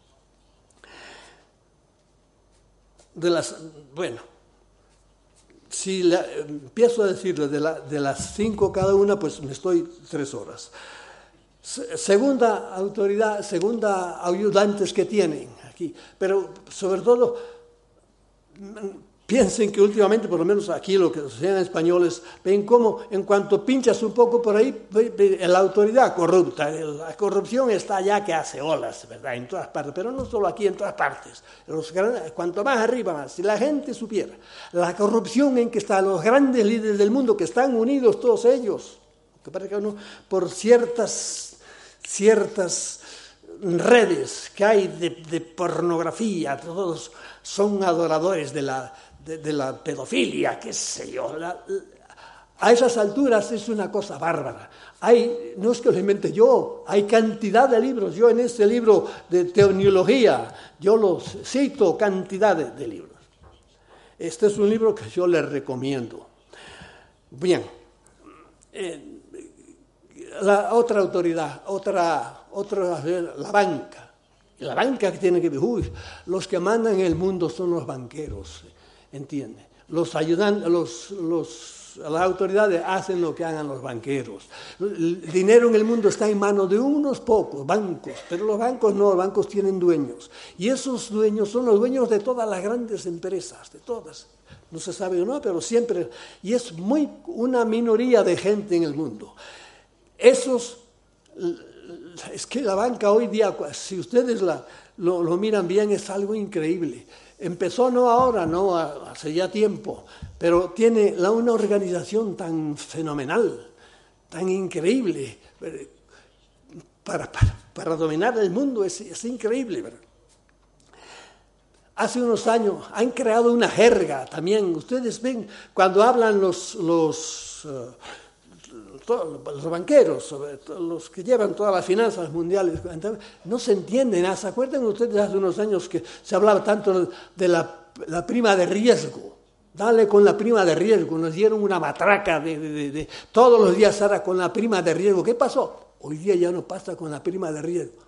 Speaker 1: De las, bueno, si la, empiezo a decirles de, la, de las cinco cada una, pues me estoy tres horas. Segunda autoridad, segunda ayudantes que tienen aquí, pero sobre todo piensen que últimamente, por lo menos aquí lo que sean españoles, ven cómo en cuanto pinchas un poco por ahí, la autoridad corrupta, la corrupción está allá que hace olas, ¿verdad? En todas partes, pero no solo aquí, en todas partes. Los, cuanto más arriba más, si la gente supiera la corrupción en que están los grandes líderes del mundo, que están unidos todos ellos, que parece que uno, por ciertas, ciertas redes que hay de, de pornografía, todos son adoradores de la... De, de la pedofilia, qué sé yo. La, A esas alturas es una cosa bárbara. Hay, no es que lo invente yo, hay cantidad de libros. Yo en este libro de teología, yo los cito cantidad de, de libros. Este es un libro que yo les recomiendo. Bien, eh, la otra autoridad, otra, otra, la banca. La banca que tiene que ver, uy, los que mandan en el mundo son los banqueros, ¿entiende? Los ayudantes, los, los, las autoridades hacen lo que hagan los banqueros. El dinero en el mundo está en manos de unos pocos bancos, pero los bancos no, los bancos tienen dueños. Y esos dueños son los dueños de todas las grandes empresas, de todas. No se sabe o no, pero siempre, y es muy una minoría de gente en el mundo. Esos, es que la banca hoy día, si ustedes la, lo, lo miran bien, es algo increíble. Empezó no ahora, no hace ya tiempo, pero tiene la, una organización tan fenomenal, tan increíble. Para, para, para dominar el mundo es, es increíble, ¿verdad? Hace unos años han creado una jerga también. Ustedes ven cuando hablan los, los, uh, los banqueros, sobre los que llevan todas las finanzas mundiales, no se entienden. ¿Se acuerdan ustedes hace unos años que se hablaba tanto de la, la prima de riesgo? Dale con la prima de riesgo. Nos dieron una matraca de, de, de, de todos los días era con la prima de riesgo. ¿Qué pasó? Hoy día ya no pasa con la prima de riesgo.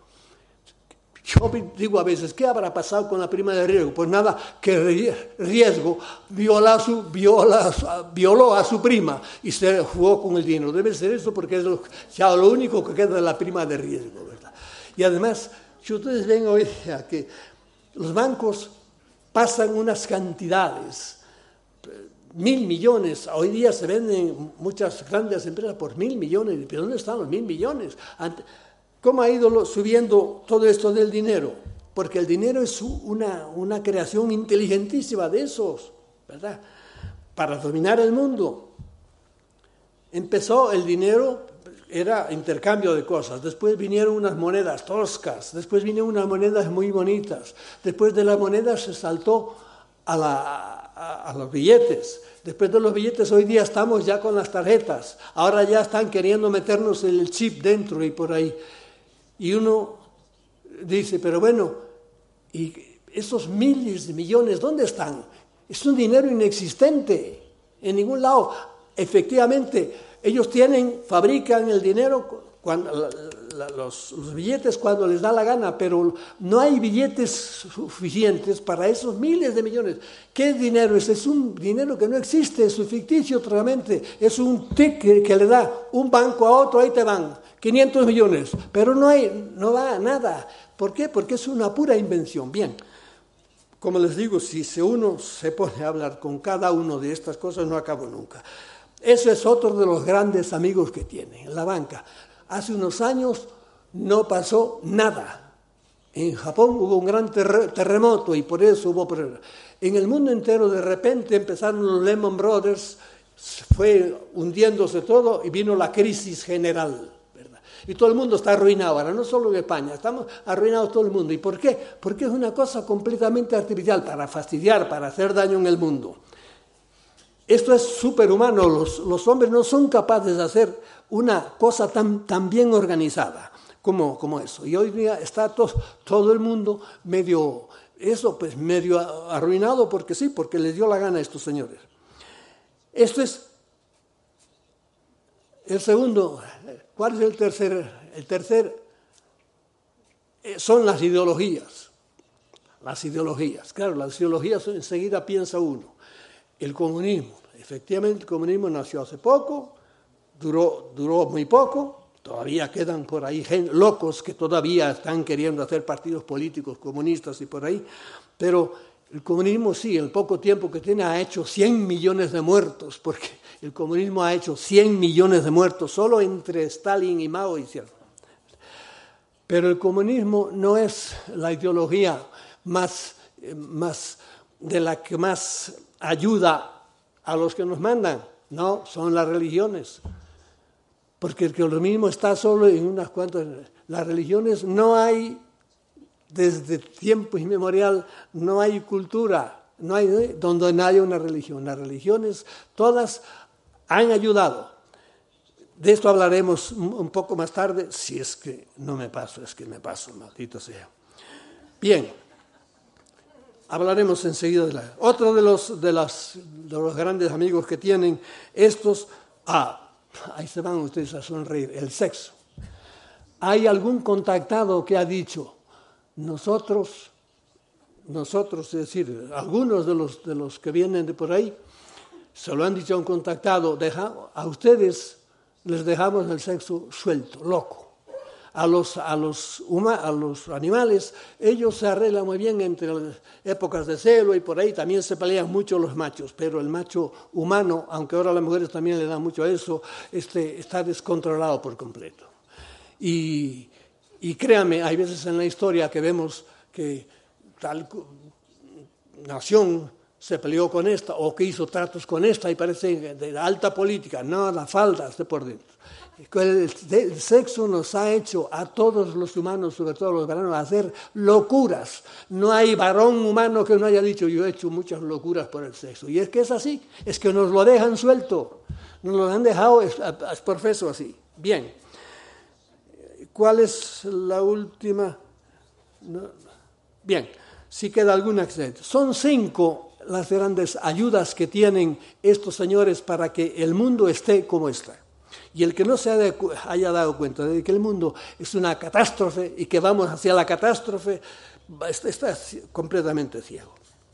Speaker 1: Yo digo a veces, ¿qué habrá pasado con la prima de riesgo? Pues nada, que riesgo viola su, viola, violó a su prima y se jugó con el dinero. Debe ser eso porque es lo, ya lo único que queda de la prima de riesgo, ¿verdad? Y además, si ustedes ven hoy que los bancos pasan unas cantidades, mil millones, hoy día se venden muchas grandes empresas por mil millones, ¿pero dónde están los mil millones? Antes, ¿cómo ha ido subiendo todo esto del dinero? Porque el dinero es una, una creación inteligentísima de esos, ¿verdad? Para dominar el mundo. Empezó el dinero, era intercambio de cosas. Después vinieron unas monedas toscas. Después vinieron unas monedas muy bonitas. Después de las monedas se saltó a, la, a, a los billetes. Después de los billetes, hoy día estamos ya con las tarjetas. Ahora ya están queriendo meternos el chip dentro y por ahí. Y uno dice, pero bueno, ¿y esos miles de millones dónde están? Es un dinero inexistente en ningún lado. Efectivamente, ellos tienen, fabrican el dinero, cuando, la, la, los, los billetes cuando les da la gana, pero no hay billetes suficientes para esos miles de millones. ¿Qué dinero es? Es un dinero que no existe, es ficticio totalmente. Es un tic que, que le da un banco a otro, ahí te van. quinientos millones, pero no hay, no va nada. ¿Por qué? Porque es una pura invención. Bien, como les digo, si uno se pone a hablar con cada uno de estas cosas, no acabo nunca. Eso es otro de los grandes amigos que tiene, la banca. Hace unos años no pasó nada. En Japón hubo un gran ter- terremoto y por eso hubo problemas. En el mundo entero de repente empezaron los Lehman Brothers, fue hundiéndose todo y vino la crisis general. Y todo el mundo está arruinado ahora, no solo en España, estamos arruinados todo el mundo. ¿Y por qué? Porque es una cosa completamente artificial, para fastidiar, para hacer daño en el mundo. Esto es superhumano, los, los hombres no son capaces de hacer una cosa tan, tan bien organizada como, como eso. Y hoy día está to, todo el mundo medio, eso pues medio arruinado porque sí, porque les dio la gana a estos señores. Esto es el segundo. ¿Cuál es el tercer? El tercer eh, son las ideologías. Las ideologías. Claro, las ideologías enseguida piensa uno. El comunismo. Efectivamente, el comunismo nació hace poco, duró, duró muy poco. Todavía quedan por ahí gente, locos que todavía están queriendo hacer partidos políticos comunistas y por ahí. Pero el comunismo sí, el poco tiempo que tiene ha hecho cien millones de muertos, porque el comunismo ha hecho cien millones de muertos, solo entre Stalin y Mao hicieron. Pero el comunismo no es la ideología más, más de la que más ayuda a los que nos mandan, no, son las religiones. Porque el comunismo está solo en unas cuantas. Las religiones no hay, desde tiempo inmemorial, no hay cultura, no hay donde no haya una religión. Las religiones todas han ayudado. De esto hablaremos un poco más tarde, si es que no me paso, es que me paso, maldito sea. Bien, hablaremos enseguida de la... Otro de los, de, las, de los grandes amigos que tienen estos, ah, ahí se van ustedes a sonreír, el sexo. ¿Hay algún contactado que ha dicho, nosotros, nosotros, es decir, algunos de los, de los que vienen de por ahí, se lo han dicho a un contactado, deja, a ustedes les dejamos el sexo suelto, loco. A los, a, los huma, a los animales, ellos se arreglan muy bien entre las épocas de celo y por ahí también se pelean mucho los machos, pero el macho humano, aunque ahora a las mujeres también le dan mucho a eso, este, está descontrolado por completo. Y, y créanme, hay veces en la historia que vemos que tal nación se peleó con esta o que hizo tratos con esta y parece de alta política, no, la falda esté por dentro. El, el sexo nos ha hecho a todos los humanos, sobre todo los varones, hacer locuras. No hay varón humano que no haya dicho yo he hecho muchas locuras por el sexo. Y es que es así, es que nos lo dejan suelto, nos lo han dejado exprofeso así. Bien, ¿cuál es la última? No. Bien, si queda alguna excepción. Son cinco las grandes ayudas que tienen estos señores para que el mundo esté como está. Y el que no se haya dado cuenta de que el mundo es una catástrofe y que vamos hacia la catástrofe, está completamente ciego.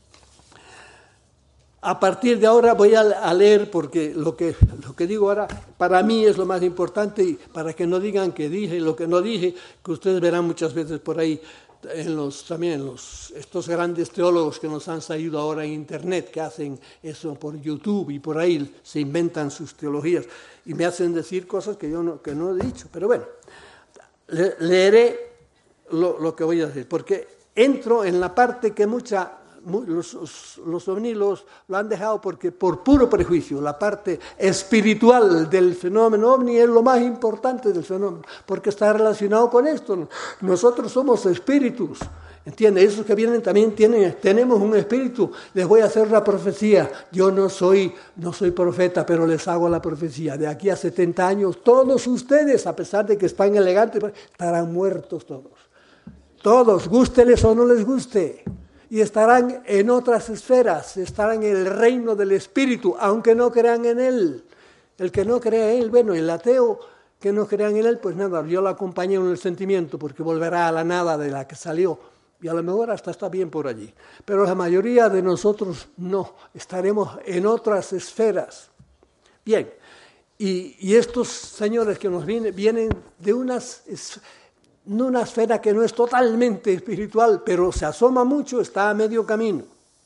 Speaker 1: A partir de ahora voy a leer, porque lo que, lo que digo ahora para mí es lo más importante, y para que no digan que dije lo que no dije, que ustedes verán muchas veces por ahí, en los, también los, estos grandes teólogos que nos han salido ahora en Internet, que hacen eso por YouTube y por ahí se inventan sus teologías y me hacen decir cosas que yo no, que no he dicho. Pero bueno, le, leeré lo, lo que voy a decir, porque entro en la parte que mucha, los, los ovnilos lo han dejado porque por puro prejuicio, la parte espiritual del fenómeno ovni es lo más importante del fenómeno, porque está relacionado con esto. Nosotros somos espíritus, ¿entiendes? Esos que vienen también tienen, tenemos un espíritu. Les voy a hacer una profecía. Yo no soy, no soy profeta, pero les hago la profecía. De aquí a setenta años, todos ustedes, a pesar de que están elegantes, estarán muertos todos. Todos, gústeles o no les guste. Y estarán en otras esferas, estarán en el reino del Espíritu, aunque no crean en Él. El que no crea en Él, bueno, el ateo que no crea en Él, pues nada, yo lo acompañé en el sentimiento, porque volverá a la nada de la que salió, y a lo mejor hasta está bien por allí. Pero la mayoría de nosotros no, estaremos en otras esferas. Bien, y, y estos señores que nos vienen, vienen de unas no una esfera que no es totalmente espiritual, pero se asoma mucho, está a medio camino.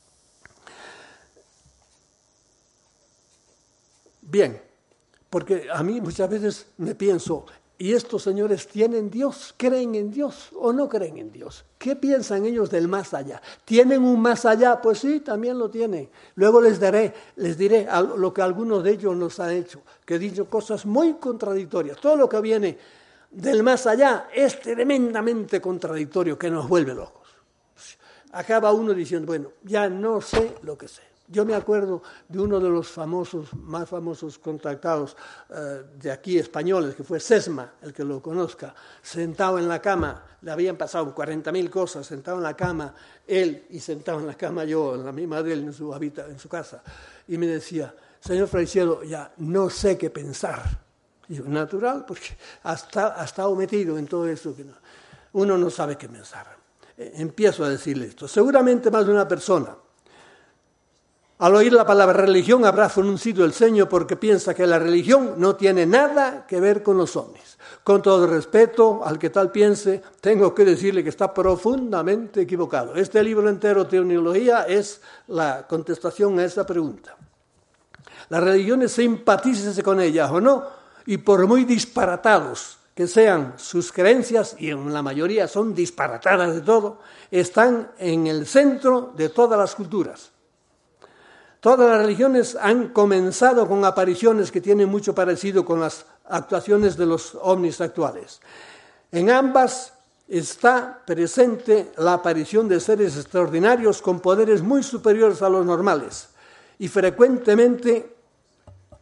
Speaker 1: Bien, porque a mí muchas veces me pienso, ¿y estos señores tienen Dios? ¿Creen en Dios o no creen en Dios? ¿Qué piensan ellos del más allá? ¿Tienen un más allá? Pues sí, también lo tienen. Luego les daré, les diré lo que algunos de ellos nos han hecho, que he dicho cosas muy contradictorias. Todo lo que viene del más allá es tremendamente contradictorio, que nos vuelve locos. Acaba uno diciendo, bueno, ya no sé lo que sé. Yo me acuerdo de uno de los famosos, más famosos contactados eh, de aquí españoles, que fue Sesma, el que lo conozca, sentado en la cama, le habían pasado cuarenta mil cosas, sentado en la cama, él y sentado en la cama yo, en la misma de él, en su, habita, en su casa, y me decía, señor Fraicedo, ya no sé qué pensar. Y yo, natural, porque ha estado metido en todo eso, que no, uno no sabe qué pensar. Eh, empiezo a decirle esto. Seguramente más de una persona, al oír la palabra religión, habrá fruncido el ceño porque piensa que la religión no tiene nada que ver con los ovnis. Con todo respeto al que tal piense, tengo que decirle que está profundamente equivocado. Este libro entero, Teología, es la contestación a esa pregunta. Las religiones, simpatícese con ellas o no, y por muy disparatados que sean sus creencias, y en la mayoría son disparatadas de todo, están en el centro de todas las culturas. Todas las religiones han comenzado con apariciones que tienen mucho parecido con las actuaciones de los ovnis actuales. En ambas está presente la aparición de seres extraordinarios con poderes muy superiores a los normales, y frecuentemente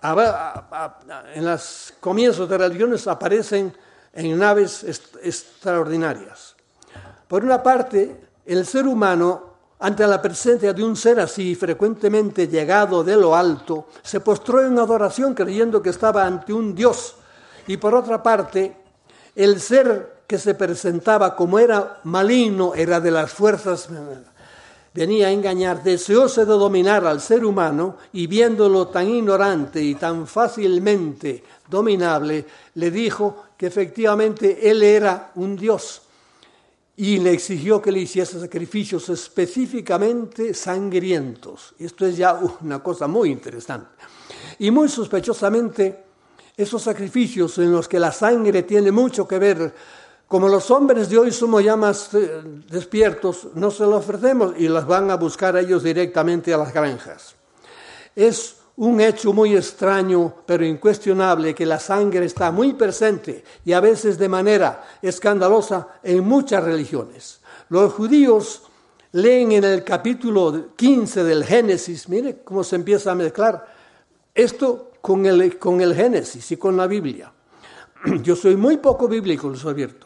Speaker 1: a, a, a, en los comienzos de religiones aparecen en naves est, extraordinarias. Por una parte, el ser humano, ante la presencia de un ser así, frecuentemente llegado de lo alto, se postró en adoración creyendo que estaba ante un Dios. Y por otra parte, el ser que se presentaba como era maligno, era de las fuerzas, venía a engañar, deseoso de dominar al ser humano y viéndolo tan ignorante y tan fácilmente dominable, le dijo que efectivamente él era un Dios. Y le exigió que le hiciese sacrificios específicamente sangrientos. Esto es ya una cosa muy interesante. Y muy sospechosamente, esos sacrificios en los que la sangre tiene mucho que ver, como los hombres de hoy somos ya más eh, despiertos, no se los ofrecemos y las van a buscar ellos directamente a las granjas. Es un hecho muy extraño, pero incuestionable, que la sangre está muy presente y a veces de manera escandalosa en muchas religiones. Los judíos leen en el capítulo quince del Génesis, mire cómo se empieza a mezclar esto con el, con el Génesis y con la Biblia. Yo soy muy poco bíblico, lo soy abierto.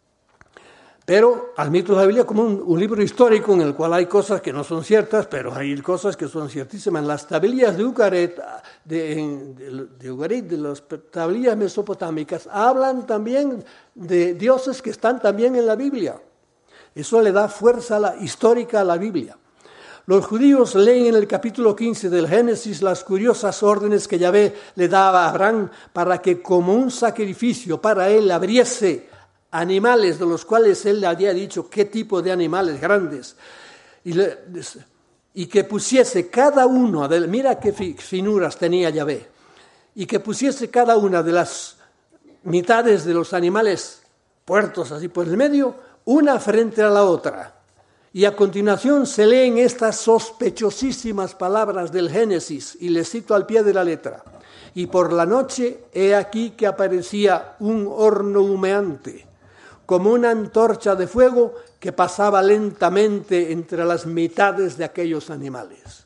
Speaker 1: Pero admito la Biblia como un, un libro histórico en el cual hay cosas que no son ciertas, pero hay cosas que son ciertísimas. Las tablillas de Ugarit, de, de, de, Ugarit, de las tablillas mesopotámicas, hablan también de dioses que están también en la Biblia. Eso le da fuerza a la, histórica a la Biblia. Los judíos leen en el capítulo quince del Génesis las curiosas órdenes que Yahvé le daba a Abraham para que como un sacrificio para él abriese animales de los cuales él le había dicho qué tipo de animales grandes, y, le, y que pusiese cada uno, de, mira qué finuras tenía Yahvé, y que pusiese cada una de las mitades de los animales puertos así por el medio, una frente a la otra. Y a continuación se leen estas sospechosísimas palabras del Génesis, y les cito al pie de la letra. Y por la noche he aquí que aparecía un horno humeante, como una antorcha de fuego que pasaba lentamente entre las mitades de aquellos animales.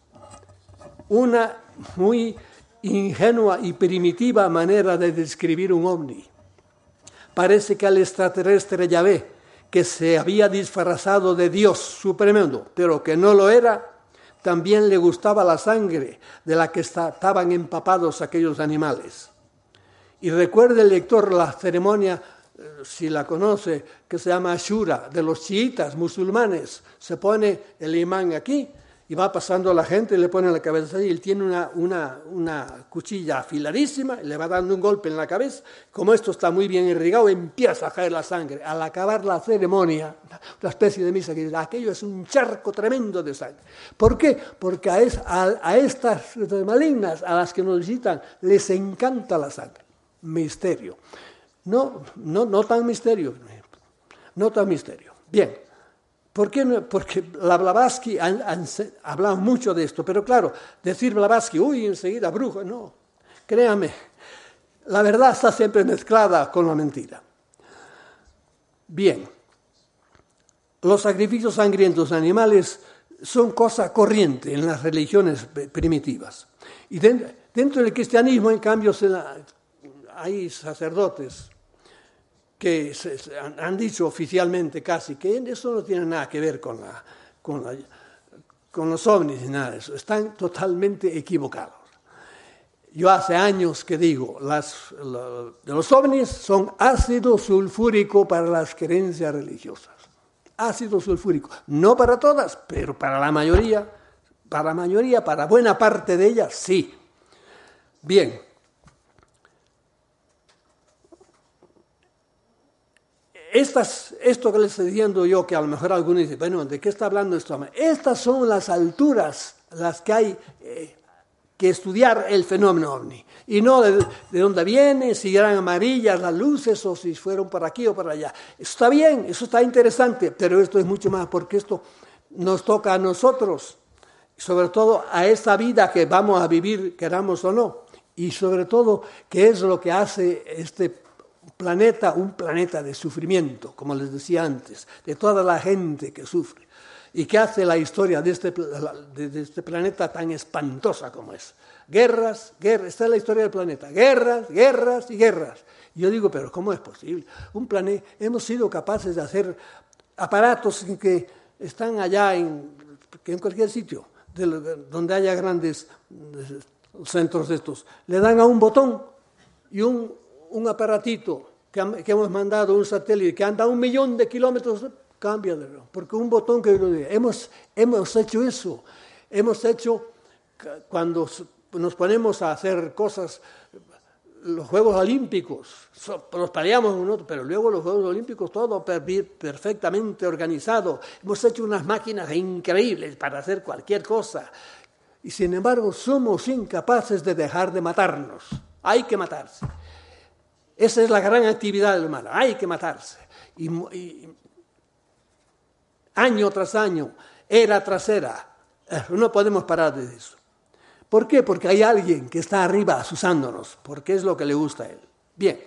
Speaker 1: Una muy ingenua y primitiva manera de describir un ovni. Parece que al extraterrestre Yahvé, que se había disfrazado de Dios supremo, pero que no lo era, también le gustaba la sangre de la que estaban empapados aquellos animales. Y recuerde el lector la ceremonia, si la conoce, que se llama Ashura, de los chiitas musulmanes. Se pone el imán aquí y va pasando la gente y le pone la cabeza y él tiene una, una, una cuchilla afiladísima y le va dando un golpe en la cabeza. Como esto está muy bien irrigado, empieza a caer la sangre. Al acabar la ceremonia, una especie de misa que dice, aquello es un charco tremendo de sangre. ¿Por qué? Porque a, es, a, a estas malignas, a las que nos visitan, les encanta la sangre. Misterio. No, no, no tan misterio, no tan misterio. Bien, ¿por qué no? Porque la Blavatsky han, han hablado mucho de esto, pero claro, decir Blavatsky, uy, enseguida brujo, no, créame, la verdad está siempre mezclada con la mentira. Bien, los sacrificios sangrientos de animales son cosa corriente en las religiones primitivas. Y dentro, dentro del cristianismo, en cambio, se la, hay sacerdotes que se, se han, han dicho oficialmente casi que eso no tiene nada que ver con, la, con, la, con los ovnis ni nada de eso. Están totalmente equivocados. Yo hace años que digo, las, la, los ovnis son ácido sulfúrico para las creencias religiosas. Ácido sulfúrico. No para todas, pero para la mayoría, para la mayoría, para buena parte de ellas, sí. Bien. Estas, esto que les estoy diciendo yo, que a lo mejor algunos dicen, bueno, ¿de qué está hablando esto? Estas son las alturas las que hay eh, que estudiar el fenómeno ovni. Y no de, de dónde viene, si eran amarillas las luces o si fueron por aquí o por allá. Eso está bien, eso está interesante, pero esto es mucho más porque esto nos toca a nosotros, sobre todo a esta vida que vamos a vivir, queramos o no. Y sobre todo, ¿qué es lo que hace este planeta, un planeta de sufrimiento, como les decía antes, de toda la gente que sufre. y que hace la historia de este, de este planeta tan espantosa como es. Guerras, guerras, esta es la historia del planeta. Guerras, guerras y guerras. Y yo digo, pero ¿cómo es posible? Un planeta, hemos sido capaces de hacer aparatos que están allá en, en cualquier sitio, de, donde haya grandes centros de estos. Le dan a un botón y un, un aparatito que, que hemos mandado, un satélite, que anda a un millón de kilómetros, cambia de reloj. Porque un botón que hemos, hemos hecho eso. Hemos hecho, cuando nos ponemos a hacer cosas, los Juegos Olímpicos, nos peleamos un otro, pero luego los Juegos Olímpicos todo perfectamente organizado. Hemos hecho unas máquinas increíbles para hacer cualquier cosa. Y sin embargo somos incapaces de dejar de matarnos. Hay que matarse. Esa es la gran actividad del humano. Hay que matarse. Y, y año tras año, era tras era, no podemos parar de eso. ¿Por qué? Porque hay alguien que está arriba asusándonos, porque es lo que le gusta a él. Bien,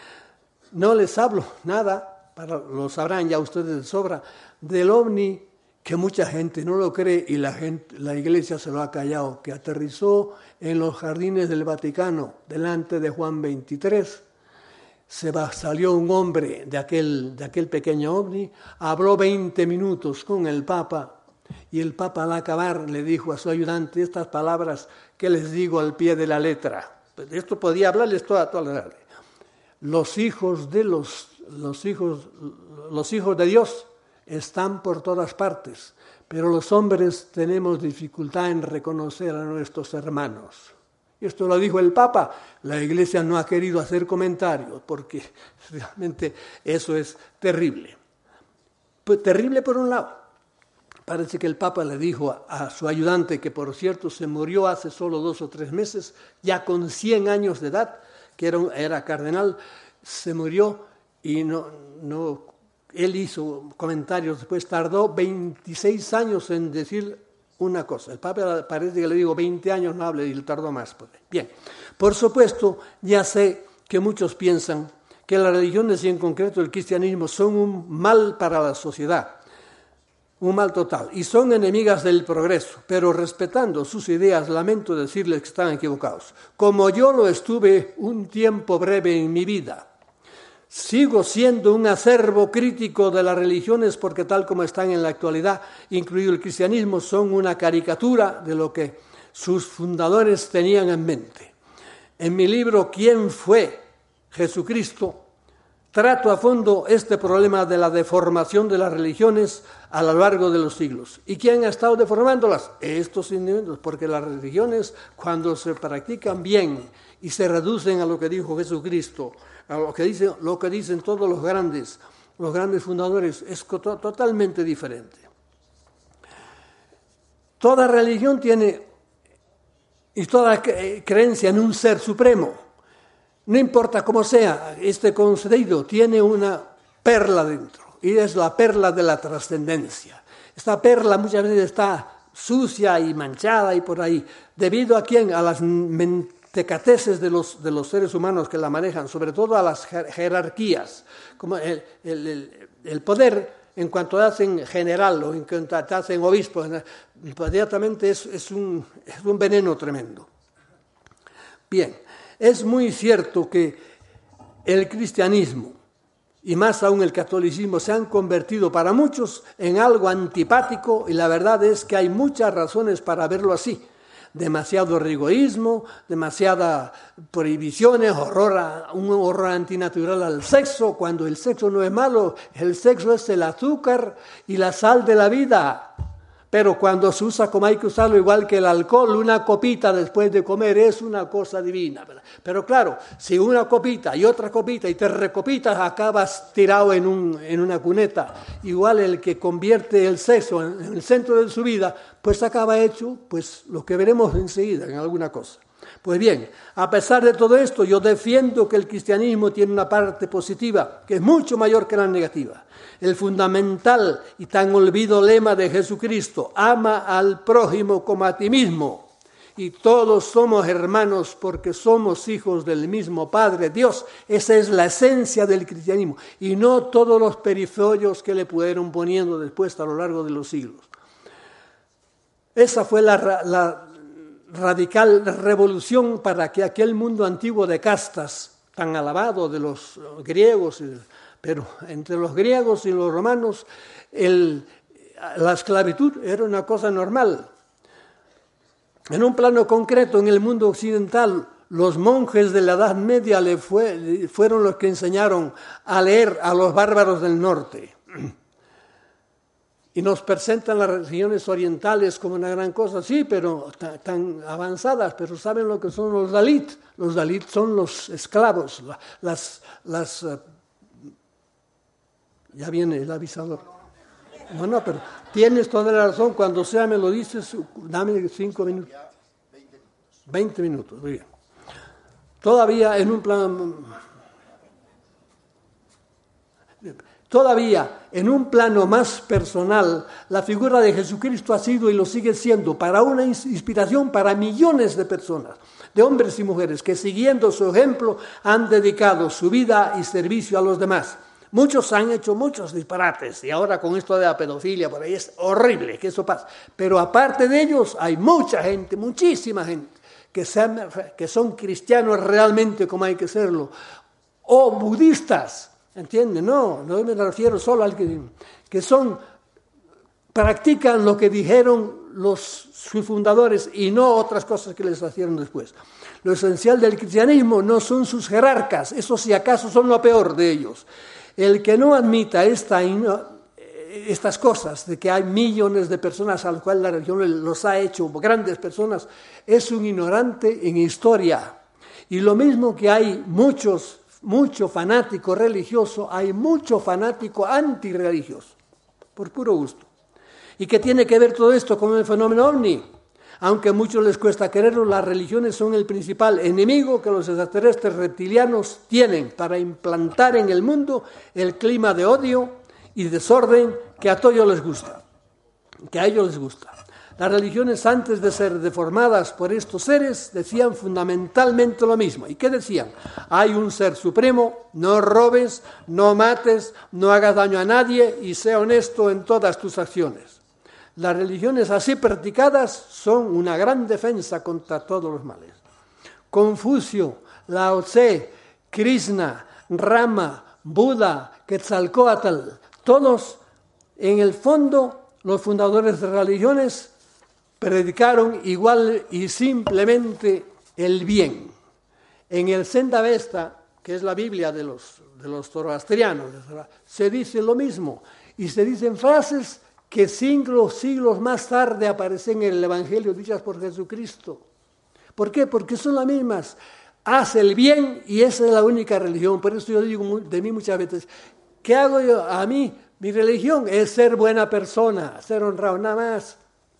Speaker 1: no les hablo nada, para, lo sabrán ya ustedes de sobra, del ovni, que mucha gente no lo cree y la, gente, la Iglesia se lo ha callado, que aterrizó en los jardines del Vaticano, delante de Juan veintitrés. Se va, salió un hombre de aquel, de aquel pequeño ovni, habló veinte minutos con el Papa, y el Papa al acabar le dijo a su ayudante estas palabras que les digo al pie de la letra. Esto podía hablarles toda, toda la tarde. Los hijos de los, los hijos, los hijos de Dios están por todas partes, pero los hombres tenemos dificultad en reconocer a nuestros hermanos. Esto lo dijo el Papa. La Iglesia no ha querido hacer comentarios porque realmente eso es terrible. Pues terrible por un lado. Parece que el Papa le dijo a, a su ayudante, que por cierto se murió hace solo dos o tres meses, ya con cien años de edad, que era, era cardenal, se murió y no, no, él hizo comentarios, después tardó veintiséis años en decir una cosa. El Papa parece que le digo veinte años, no hable, y le tardó más. Bien, por supuesto, ya sé que muchos piensan que las religiones y en concreto el cristianismo son un mal para la sociedad. Un mal total, y son enemigas del progreso, pero respetando sus ideas, lamento decirles que están equivocados. Como yo lo estuve un tiempo breve en mi vida, sigo siendo un acervo crítico de las religiones porque tal como están en la actualidad, incluido el cristianismo, son una caricatura de lo que sus fundadores tenían en mente. En mi libro ¿Quién fue Jesucristo?, trato a fondo este problema de la deformación de las religiones a lo largo de los siglos. ¿Y quién ha estado deformándolas? Estos individuos, porque las religiones, cuando se practican bien y se reducen a lo que dijo Jesucristo, a lo que dicen, lo que dicen todos los grandes, los grandes fundadores, es totalmente diferente. Toda religión tiene, y toda creencia en un ser supremo, no importa cómo sea, este concedido tiene una perla dentro, y es la perla de la trascendencia. Esta perla muchas veces está sucia y manchada y por ahí, debido a quién, a las mentecateces de los, de los seres humanos que la manejan, sobre todo a las jerarquías, como el, el, el, el poder. En cuanto te hacen general o en cuanto te hacen obispo, inmediatamente es, es, un, es un veneno tremendo. Bien. Es muy cierto que el cristianismo, y más aún el catolicismo, se han convertido para muchos en algo antipático, y la verdad es que hay muchas razones para verlo así. Demasiado rigorismo, demasiadas prohibiciones, horror, un horror antinatural al sexo, cuando el sexo no es malo, el sexo es el azúcar y la sal de la vida. Pero cuando se usa como hay que usarlo, igual que el alcohol, una copita después de comer es una cosa divina. Pero claro, si una copita y otra copita y te recopitas, acabas tirado en, un, en una cuneta. Igual el que convierte el sexo en el centro de su vida, pues acaba hecho pues lo que veremos enseguida en alguna cosa. Pues bien, a pesar de todo esto, yo defiendo que el cristianismo tiene una parte positiva que es mucho mayor que la negativa. El fundamental y tan olvido lema de Jesucristo, ama al prójimo como a ti mismo. Y todos somos hermanos porque somos hijos del mismo Padre, Dios. Esa es la esencia del cristianismo y no todos los periferios que le fueron poniendo después a lo largo de los siglos. Esa fue la, la radical revolución para que aquel mundo antiguo de castas, tan alabado de los griegos, pero entre los griegos y los romanos, el, la esclavitud era una cosa normal. En un plano concreto, en el mundo occidental, los monjes de la Edad Media le fue, fueron los que enseñaron a leer a los bárbaros del norte. Y nos presentan las religiones orientales como una gran cosa, sí, pero tan avanzadas, pero ¿saben lo que son los Dalit? Los Dalit son los esclavos, las... las ya viene el avisador. No, no, pero tienes toda la razón, cuando sea me lo dices, dame cinco minutos. veinte minutos, muy bien. Todavía en un plan... Todavía, en un plano más personal, la figura de Jesucristo ha sido y lo sigue siendo para una inspiración para millones de personas, de hombres y mujeres, que siguiendo su ejemplo han dedicado su vida y servicio a los demás. Muchos han hecho muchos disparates y ahora con esto de la pedofilia por ahí es horrible que eso pase. Pero aparte de ellos hay mucha gente, muchísima gente, que, sean, que son cristianos realmente como hay que serlo, o budistas. ¿Entienden? No, no me refiero solo al que, que son, practican lo que dijeron los sus fundadores y no otras cosas que les hicieron después. Lo esencial del cristianismo no son sus jerarcas, esos si acaso son lo peor de ellos. El que no admita esta, estas cosas, de que hay millones de personas a las cuales la religión los ha hecho grandes personas, es un ignorante en historia. Y lo mismo que hay muchos mucho fanático religioso, hay mucho fanático antirreligioso, por puro gusto. ¿Y qué tiene que ver todo esto con el fenómeno ovni? Aunque a muchos les cuesta creerlo, las religiones son el principal enemigo que los extraterrestres reptilianos tienen para implantar en el mundo el clima de odio y desorden que a todos les gusta, que a ellos les gusta. Las religiones, antes de ser deformadas por estos seres, decían fundamentalmente lo mismo. ¿Y qué decían? Hay un ser supremo, no robes, no mates, no hagas daño a nadie y sea honesto en todas tus acciones. Las religiones así practicadas son una gran defensa contra todos los males. Confucio, Lao Tse, Krishna, Rama, Buda, Quetzalcóatl, todos, en el fondo, los fundadores de religiones predicaron igual y simplemente el bien. En el Zend-Avesta, que es la Biblia de los, de los zoroastrianos, se dice lo mismo y se dicen frases que siglos, siglos más tarde aparecen en el Evangelio dichas por Jesucristo. ¿Por qué? Porque son las mismas. Haz el bien y esa es la única religión. Por eso yo digo de mí muchas veces, ¿qué hago yo? A mí, mi religión es ser buena persona, ser honrado, nada más.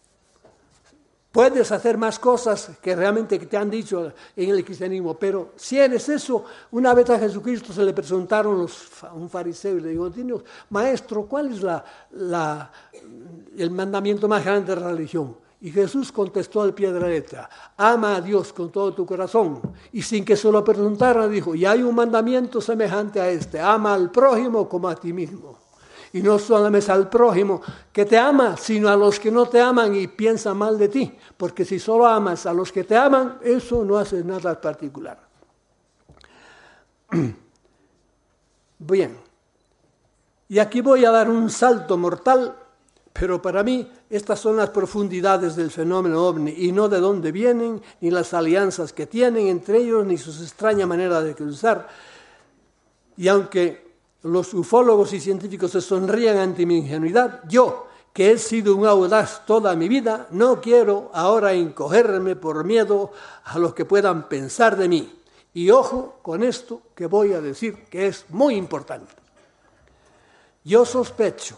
Speaker 1: Puedes hacer más cosas que realmente te han dicho en el cristianismo, pero si eres eso, una vez a Jesucristo se le presentaron los, un fariseo y le dijo, maestro, ¿cuál es la, la, el mandamiento más grande de la religión? Y Jesús contestó al pie de la letra, ama a Dios con todo tu corazón. Y sin que se lo preguntaran, dijo, y hay un mandamiento semejante a este, ama al prójimo como a ti mismo. Y no solamente al prójimo que te ama, sino a los que no te aman y piensan mal de ti. Porque si solo amas a los que te aman, eso no hace nada particular. Bien. Y aquí voy a dar un salto mortal, pero para mí estas son las profundidades del fenómeno ovni y no de dónde vienen, ni las alianzas que tienen entre ellos, ni su extraña manera de cruzar. Y aunque los ufólogos y científicos se sonrían ante mi ingenuidad, yo, que he sido un audaz toda mi vida, no quiero ahora encogerme por miedo a lo que puedan pensar de mí. Y ojo con esto que voy a decir, que es muy importante. Yo sospecho,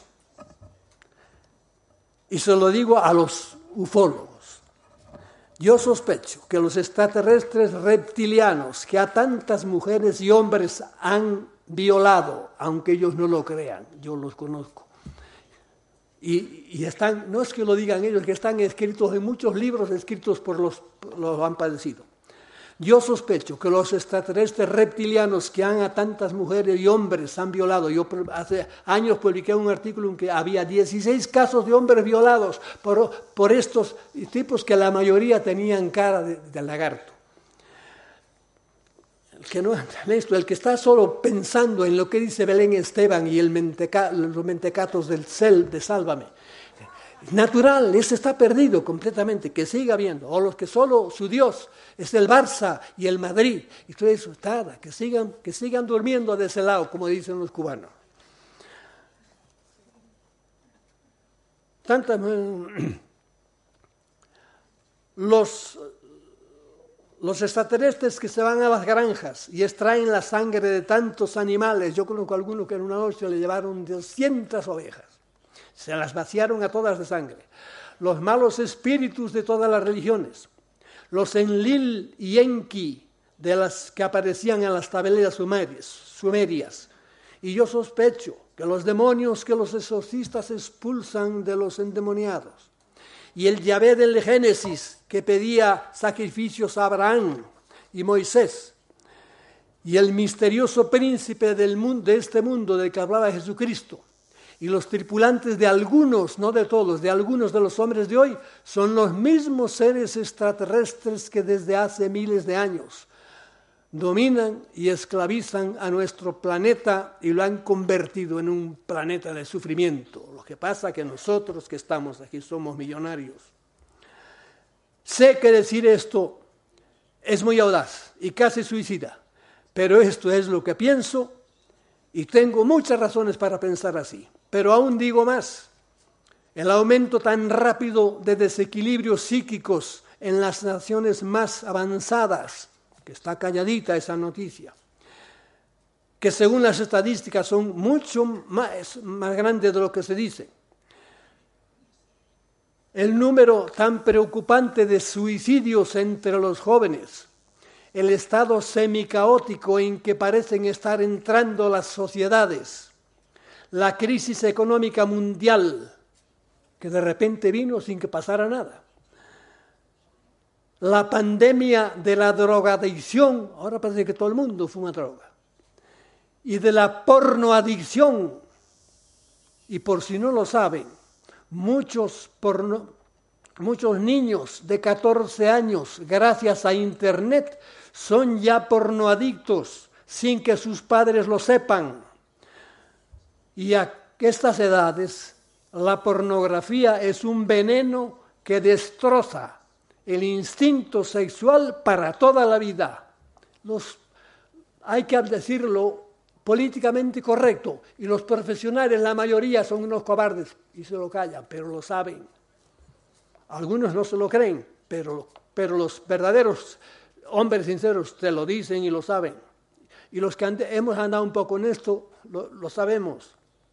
Speaker 1: y se lo digo a los ufólogos, yo sospecho que los extraterrestres reptilianos que a tantas mujeres y hombres han violado, aunque ellos no lo crean, yo los conozco. Y, y están, no es que lo digan ellos, que están escritos en muchos libros escritos por los, los han padecido. Yo sospecho que los extraterrestres reptilianos que han a tantas mujeres y hombres han violado, yo hace años publiqué un artículo en que había dieciséis casos de hombres violados por, por estos tipos que la mayoría tenían cara de, de lagarto. El que no esto, el que está solo pensando en lo que dice Belén Esteban y el menteca, los mentecatos del cel de Sálvame, natural, ese está perdido completamente, que siga viendo, o los que solo su Dios es el Barça y el Madrid, y todo eso, nada, que sigan, que sigan durmiendo de ese lado, como dicen los cubanos. Tantas, los, los extraterrestres que se van a las granjas y extraen la sangre de tantos animales, yo conozco a alguno que en una noche le llevaron doscientas ovejas. Se las vaciaron a todas de sangre. Los malos espíritus de todas las religiones, los Enlil y Enki de las que aparecían en las tableras sumerias, sumerias. Y yo sospecho que los demonios que los exorcistas expulsan de los endemoniados. Y el Yahvé del Génesis que pedía sacrificios a Abraham y Moisés. Y el misterioso príncipe del mundo, de este mundo del que hablaba Jesucristo. Y los tripulantes de algunos, no de todos, de algunos de los hombres de hoy, son los mismos seres extraterrestres que desde hace miles de años dominan y esclavizan a nuestro planeta y lo han convertido en un planeta de sufrimiento. Lo que pasa es que nosotros que estamos aquí somos millonarios. Sé que decir esto es muy audaz y casi suicida, pero esto es lo que pienso y tengo muchas razones para pensar así. Pero aún digo más, el aumento tan rápido de desequilibrios psíquicos en las naciones más avanzadas, que está calladita esa noticia, que según las estadísticas son mucho más, más grandes de lo que se dice. El número tan preocupante de suicidios entre los jóvenes, el estado semicaótico en que parecen estar entrando las sociedades, la crisis económica mundial, que de repente vino sin que pasara nada. La pandemia de la drogadicción, ahora parece que todo el mundo fuma droga. Y de la pornoadicción. Y por si no lo saben, muchos, porno, muchos niños de catorce años, gracias a Internet, son ya pornoadictos sin que sus padres lo sepan. Y a estas edades, la pornografía es un veneno que destroza el instinto sexual para toda la vida. Los, hay que decirlo políticamente correcto, y los profesionales, la mayoría, son unos cobardes y se lo callan, pero lo saben. Algunos no se lo creen, pero, pero los verdaderos hombres sinceros te lo dicen y lo saben. Y los que ande, hemos andado un poco en esto, lo, lo sabemos.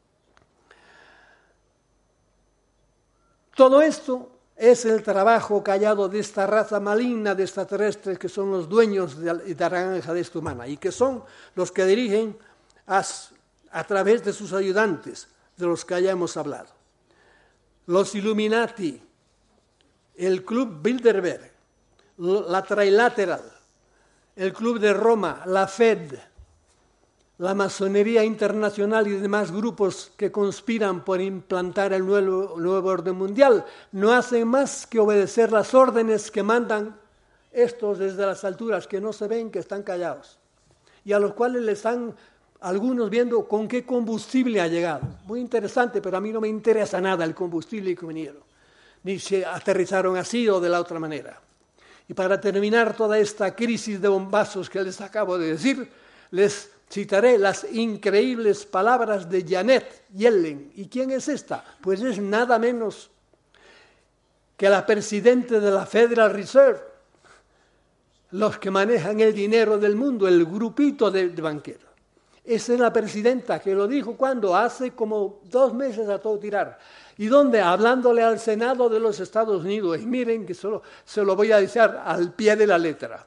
Speaker 1: Todo esto es el trabajo callado de esta raza maligna de extraterrestres que son los dueños de la granja de esta humana y que son los que dirigen a, a través de sus ayudantes, de los que ya hemos hablado. Los Illuminati, el Club Bilderberg, la Trilateral, el Club de Roma, la Fed, la masonería internacional y demás grupos que conspiran por implantar el nuevo, nuevo orden mundial, no hacen más que obedecer las órdenes que mandan estos desde las alturas, que no se ven, que están callados, y a los cuales les están algunos viendo con qué combustible ha llegado. Muy interesante, pero a mí no me interesa nada el combustible que vinieron, ni si aterrizaron así o de la otra manera. Y para terminar toda esta crisis de bombazos que les acabo de decir, les citaré las increíbles palabras de Janet Yellen. ¿Y quién es esta? Pues es nada menos que la presidenta de la Federal Reserve, los que manejan el dinero del mundo, el grupito de, de banqueros. Esa es la presidenta que lo dijo cuando hace como dos meses a todo tirar. ¿Y dónde? Hablándole al Senado de los Estados Unidos. Y miren que solo se lo voy a decir al pie de la letra.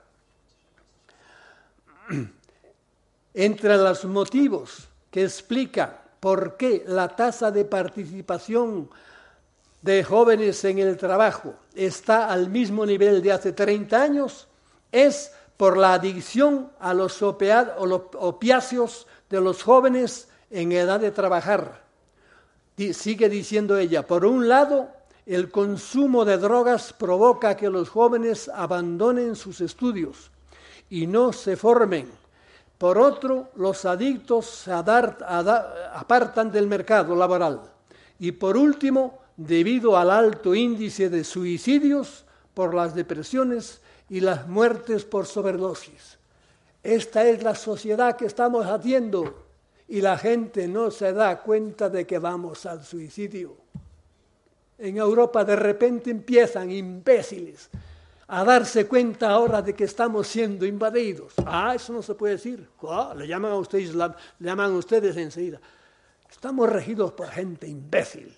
Speaker 1: Entre los motivos que explican por qué la tasa de participación de jóvenes en el trabajo está al mismo nivel de hace treinta años, es por la adicción a los opia- o los opiáceos de los jóvenes en edad de trabajar. Di- sigue diciendo ella, por un lado, el consumo de drogas provoca que los jóvenes abandonen sus estudios y no se formen. Por otro, los adictos se adar- ada- apartan del mercado laboral. Y por último, debido al alto índice de suicidios por las depresiones y las muertes por sobredosis. Esta es la sociedad que estamos haciendo y la gente no se da cuenta de que vamos al suicidio. En Europa de repente empiezan imbéciles a darse cuenta ahora de que estamos siendo invadidos. Ah, eso no se puede decir. Ah, le llaman a ustedes, le llaman a ustedes enseguida. Estamos regidos por gente imbécil.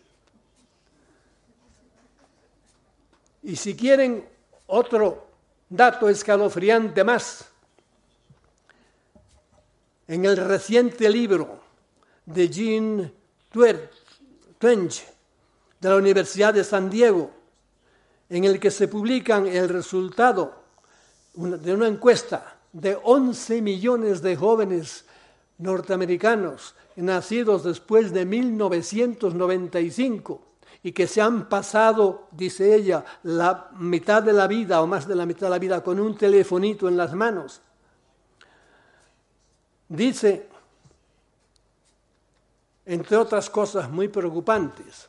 Speaker 1: Y si quieren otro dato escalofriante más, en el reciente libro de Jean Twenge de la Universidad de San Diego, en el que se publican el resultado de una encuesta de once millones de jóvenes norteamericanos nacidos después de mil novecientos noventa y cinco y que se han pasado, dice ella, la mitad de la vida o más de la mitad de la vida con un telefonito en las manos. Dice, entre otras cosas muy preocupantes,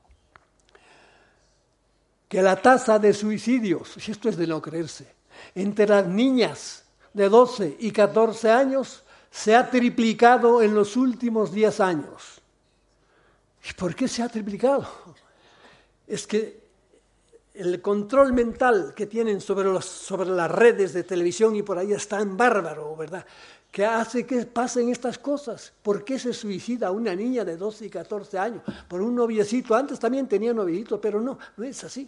Speaker 1: que la tasa de suicidios, y esto es de no creerse, entre las niñas de doce y catorce años se ha triplicado en los últimos diez años. ¿Y por qué se ha triplicado? Es que el control mental que tienen sobre, los, sobre las redes de televisión y por ahí es tan bárbaro, ¿verdad?, que hace que pasen estas cosas. ¿Por qué se suicida una niña de doce y catorce años? Por un noviecito. Antes también tenía noviecito, pero no, no es así.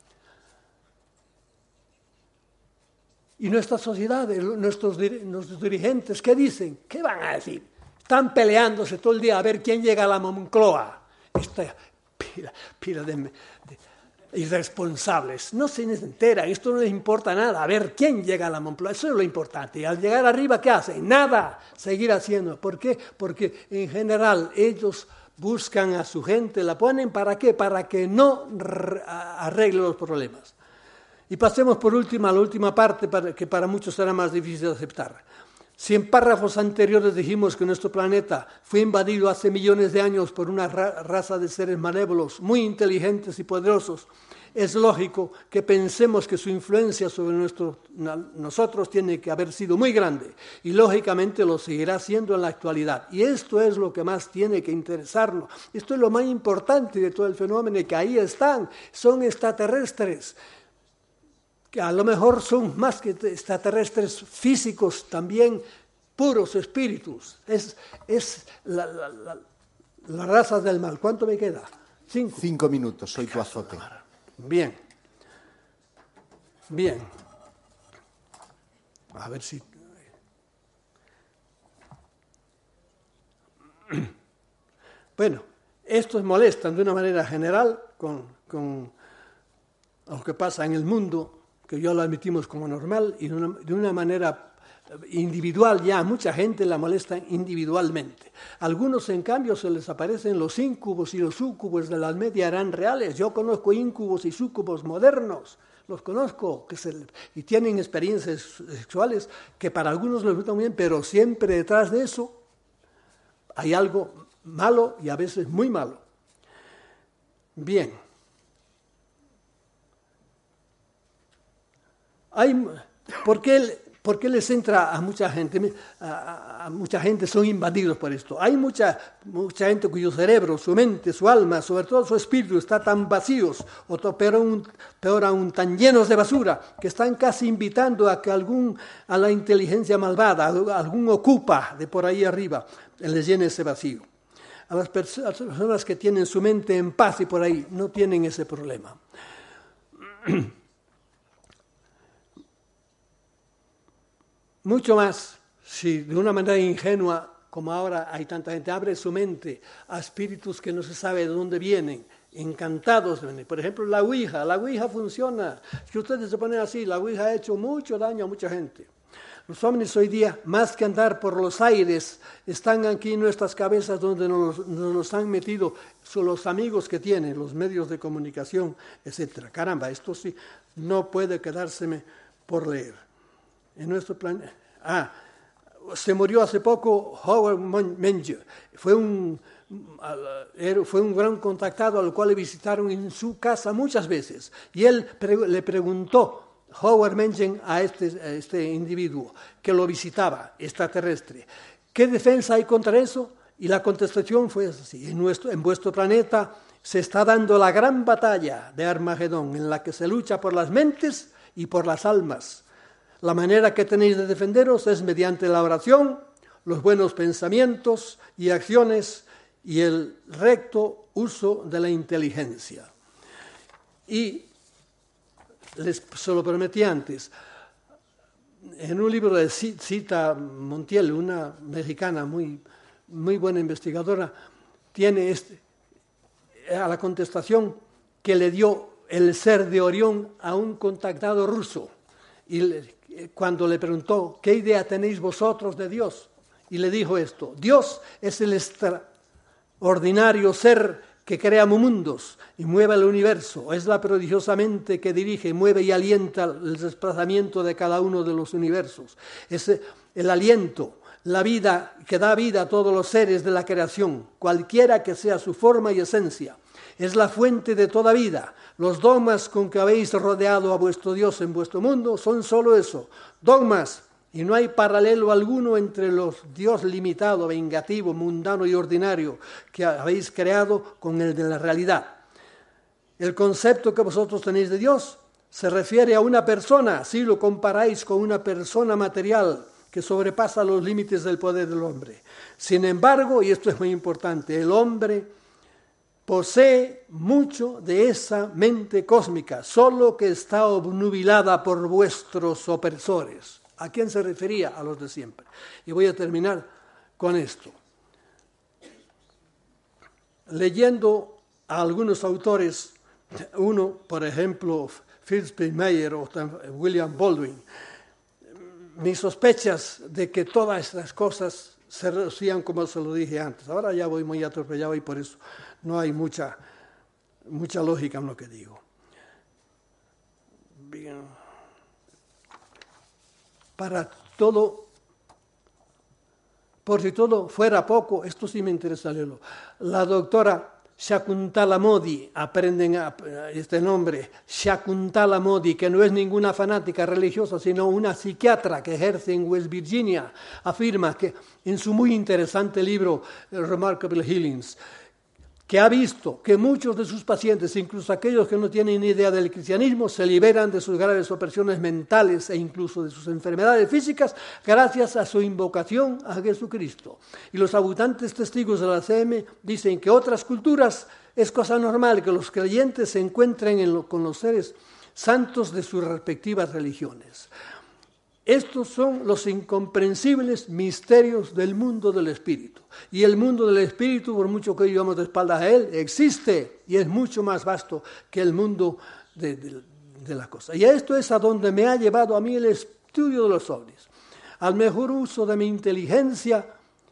Speaker 1: Y nuestra sociedad, nuestros, nuestros dirigentes, ¿qué dicen? ¿Qué van a decir? Están peleándose todo el día a ver quién llega a la Moncloa. Esta pila, pila de, de irresponsables. No se enteran, esto no les importa nada. A ver quién llega a la Moncloa, eso es lo importante. Y al llegar arriba, ¿qué hacen? Nada, seguir haciendo. ¿Por qué? Porque en general ellos buscan a su gente, la ponen ¿para qué? Para que no arregle los problemas. Y pasemos por última a la última parte, para, que para muchos será más difícil de aceptar. Si en párrafos anteriores dijimos que nuestro planeta fue invadido hace millones de años por una ra- raza de seres malévolos, muy inteligentes y poderosos, es lógico que pensemos que su influencia sobre nuestro, nosotros tiene que haber sido muy grande y lógicamente lo seguirá siendo en la actualidad. Y esto es lo que más tiene que interesarnos. Esto es lo más importante de todo el fenómeno, que ahí están, son extraterrestres, que a lo mejor son más que extraterrestres físicos, también puros espíritus. Es, es la, la, la, la raza del mal. ¿Cuánto me queda? Cinco.
Speaker 2: Cinco minutos, soy tu azote.
Speaker 1: Bien. Bien. A ver si... Bueno, estos molestan de una manera general con, con lo que pasa en el mundo, que ya lo admitimos como normal, y de una, de una manera individual ya, mucha gente la molesta individualmente. Algunos, en cambio, se les aparecen los íncubos y los súcubos de la Edad Media, eran reales. Yo conozco íncubos y súcubos modernos, los conozco, que se, y tienen experiencias sexuales que para algunos les resultan muy bien, pero siempre detrás de eso hay algo malo y a veces muy malo. Bien. Hay, ¿por qué, ¿Por qué les entra a mucha gente? A, a, a mucha gente son invadidos por esto. Hay mucha, mucha gente cuyo cerebro, su mente, su alma, sobre todo su espíritu, está tan vacíos, o to, peor, aún, peor aún, tan llenos de basura, que están casi invitando a que algún, a la inteligencia malvada, a algún ocupa de por ahí arriba, les llene ese vacío. A las, pers- a las personas que tienen su mente en paz y por ahí, no tienen ese problema. Mucho más, si de una manera ingenua, como ahora hay tanta gente, abre su mente a espíritus que no se sabe de dónde vienen, encantados. Por ejemplo, la Ouija. La Ouija funciona. Si ustedes se ponen así, la Ouija ha hecho mucho daño a mucha gente. Los ovnis hoy día, más que andar por los aires, están aquí en nuestras cabezas donde nos, nos los han metido son los amigos que tienen, los medios de comunicación, etcétera. Caramba, esto sí no puede quedárseme por leer. En nuestro plan... Ah, se murió hace poco Howard Menger. Fue un, fue un gran contactado al cual le visitaron en su casa muchas veces. Y él pre- le preguntó... Howard Menger a este, a este individuo que lo visitaba, extraterrestre. ¿Qué defensa hay contra eso? Y la contestación fue así: en, nuestro, en vuestro planeta se está dando la gran batalla de Armagedón, en la que se lucha por las mentes y por las almas. La manera que tenéis de defenderos es mediante la oración, los buenos pensamientos y acciones y el recto uso de la inteligencia. Y les se lo prometí antes. En un libro de Cita Montiel, una mexicana muy, muy buena investigadora, tiene este, a la contestación que le dio el ser de Orión a un contactado ruso. Y le, cuando le preguntó, ¿qué idea tenéis vosotros de Dios? Y le dijo esto: Dios es el extraordinario ser que crea mundos y mueve el universo, es la prodigiosamente que dirige, mueve y alienta el desplazamiento de cada uno de los universos. Es el aliento, la vida que da vida a todos los seres de la creación, cualquiera que sea su forma y esencia. Es la fuente de toda vida. Los dogmas con que habéis rodeado a vuestro Dios en vuestro mundo son solo eso, dogmas. Y no hay paralelo alguno entre los Dios limitado, vengativo, mundano y ordinario que habéis creado con el de la realidad. El concepto que vosotros tenéis de Dios se refiere a una persona, si lo comparáis con una persona material que sobrepasa los límites del poder del hombre. Sin embargo, y esto es muy importante, el hombre posee mucho de esa mente cósmica, solo que está obnubilada por vuestros opresores. ¿A quién se refería? A los de siempre. Y voy a terminar con esto. Leyendo a algunos autores, uno, por ejemplo, Fritz Meyer o William Baldwin, mis sospechas de que todas estas cosas se reducían como se lo dije antes. Ahora ya voy muy atropellado y por eso no hay mucha, mucha lógica en lo que digo. Bien. Para todo, por si todo fuera poco, esto sí me interesa leerlo. La doctora Shakuntala Modi, aprenden a, este nombre, Shakuntala Modi, que no es ninguna fanática religiosa, sino una psiquiatra que ejerce en West Virginia, afirma que en su muy interesante libro, Remarkable Healings, que ha visto que muchos de sus pacientes, incluso aquellos que no tienen ni idea del cristianismo, se liberan de sus graves opresiones mentales e incluso de sus enfermedades físicas gracias a su invocación a Jesucristo. Y los abundantes testigos de la C M dicen que otras culturas es cosa normal que los creyentes se encuentren en lo, con los seres santos de sus respectivas religiones. Estos son los incomprensibles misterios del mundo del espíritu. Y el mundo del espíritu, por mucho que llevamos de espaldas a él, existe y es mucho más vasto que el mundo de, de, de la cosa. Y esto es a donde me ha llevado a mí el estudio de los ovnis. Al mejor uso de mi inteligencia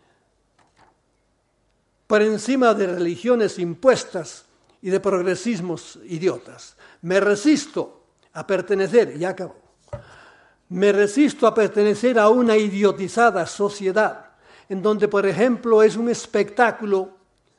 Speaker 1: por encima de religiones impuestas y de progresismos idiotas. Me resisto a pertenecer, y ya acabo. Me resisto a pertenecer a una idiotizada sociedad en donde, por ejemplo, es un espectáculo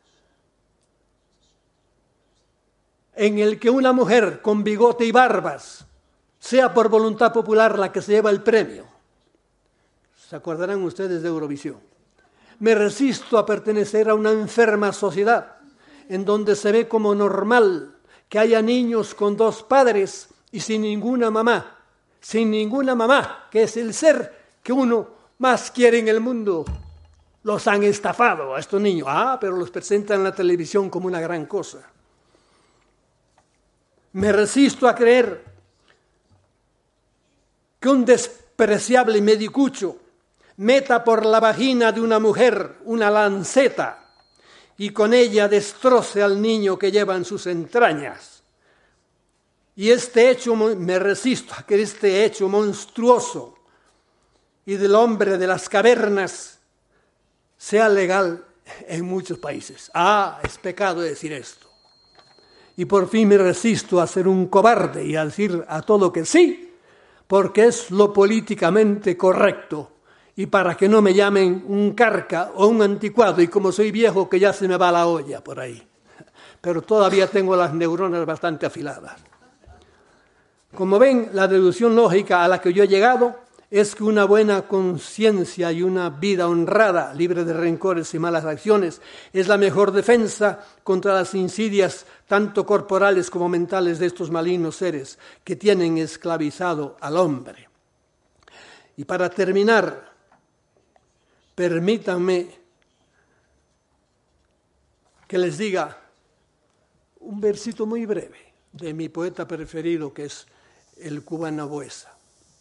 Speaker 1: en el que una mujer con bigote y barbas sea por voluntad popular la que se lleva el premio. ¿Se acordarán ustedes de Eurovisión? Me resisto a pertenecer a una enferma sociedad en donde se ve como normal que haya niños con dos padres y sin ninguna mamá. Sin ninguna mamá, que es el ser que uno más quiere en el mundo. Los han estafado a estos niños. Ah, pero los presentan en la televisión como una gran cosa. Me resisto a creer que un despreciable medicucho meta por la vagina de una mujer una lanceta y con ella destroce al niño que lleva en sus entrañas. Y este hecho, me resisto a que este hecho monstruoso y del hombre de las cavernas sea legal en muchos países. Ah, es pecado decir esto. Y por fin me resisto a ser un cobarde y a decir a todo que sí, porque es lo políticamente correcto y para que no me llamen un carca o un anticuado y como soy viejo que ya se me va la olla por ahí. Pero todavía tengo las neuronas bastante afiladas. Como ven, la deducción lógica a la que yo he llegado es que una buena conciencia y una vida honrada, libre de rencores y malas acciones, es la mejor defensa contra las insidias tanto corporales como mentales de estos malignos seres que tienen esclavizado al hombre. Y para terminar, permítanme que les diga un versito muy breve de mi poeta preferido, que es el cubano Buesa.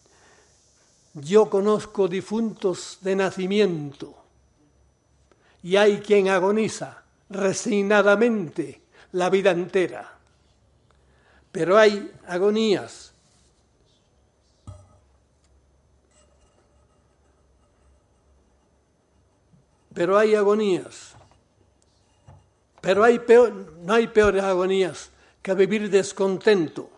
Speaker 1: Yo conozco difuntos de nacimiento y hay quien agoniza resignadamente la vida entera. Pero hay agonías pero hay agonías pero hay peor, no hay peores agonías que vivir descontento.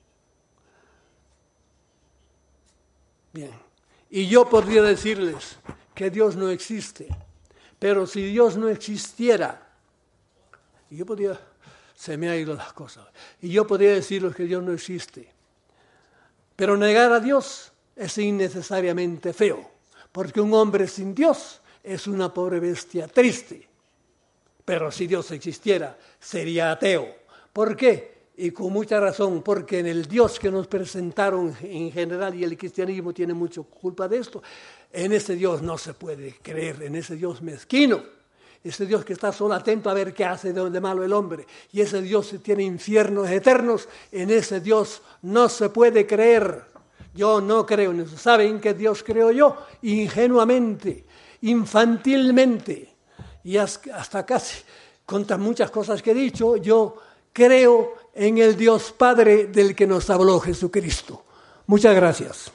Speaker 1: Bien, y yo podría decirles que Dios no existe, pero si Dios no existiera, y yo podría, se me han ido las cosas, y yo podría decirles que Dios no existe, pero negar a Dios es innecesariamente feo, porque un hombre sin Dios es una pobre bestia triste, pero si Dios existiera, sería ateo. ¿Por qué? Y con mucha razón, porque en el Dios que nos presentaron en general, y el cristianismo tiene mucha culpa de esto, en ese Dios no se puede creer, en ese Dios mezquino, ese Dios que está solo atento a ver qué hace de malo el hombre, y ese Dios que tiene infiernos eternos, en ese Dios no se puede creer. Yo no creo en eso. ¿Saben qué Dios creo yo? Ingenuamente, infantilmente, y hasta casi, contra muchas cosas que he dicho, yo creo en el Dios Padre del que nos habló Jesucristo. Muchas gracias.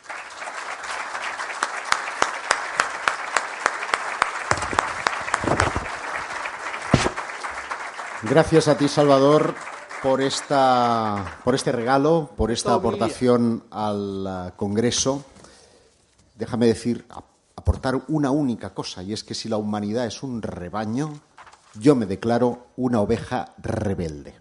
Speaker 2: Gracias a ti, Salvador, por esta, por este regalo, por esta aportación al Congreso. Déjame decir, aportar una única cosa, y es que si la humanidad es un rebaño, yo me declaro una oveja rebelde.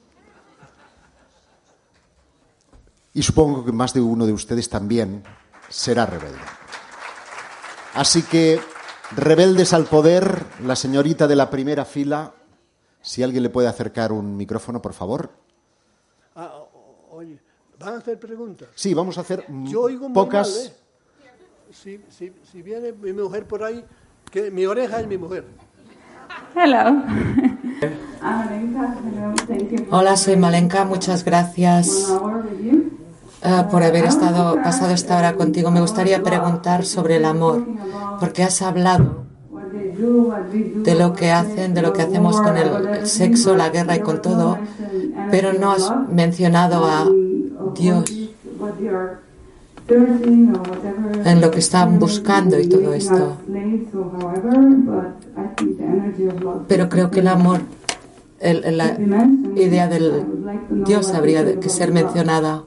Speaker 2: Y supongo que más de uno de ustedes también será rebelde. Así que, rebeldes al poder, la señorita de la primera fila, si alguien le puede acercar un micrófono, por favor.
Speaker 1: Ah, oye, ¿van a hacer preguntas?
Speaker 2: Sí, vamos a hacer
Speaker 1: Yo oigo muy
Speaker 2: pocas.
Speaker 1: mal, ¿eh? Si, si, si viene mi mujer por ahí, que mi oreja es mi mujer.
Speaker 3: Hello. Hola, soy Malenka. Muchas gracias uh, por haber estado pasado esta hora contigo. Me gustaría preguntar sobre el amor, porque has hablado de lo que hacen, de lo que hacemos con el sexo, la guerra y con todo, pero no has mencionado a Dios en lo que están buscando y todo esto. Pero creo que el amor, el, la idea del Dios habría que ser mencionada.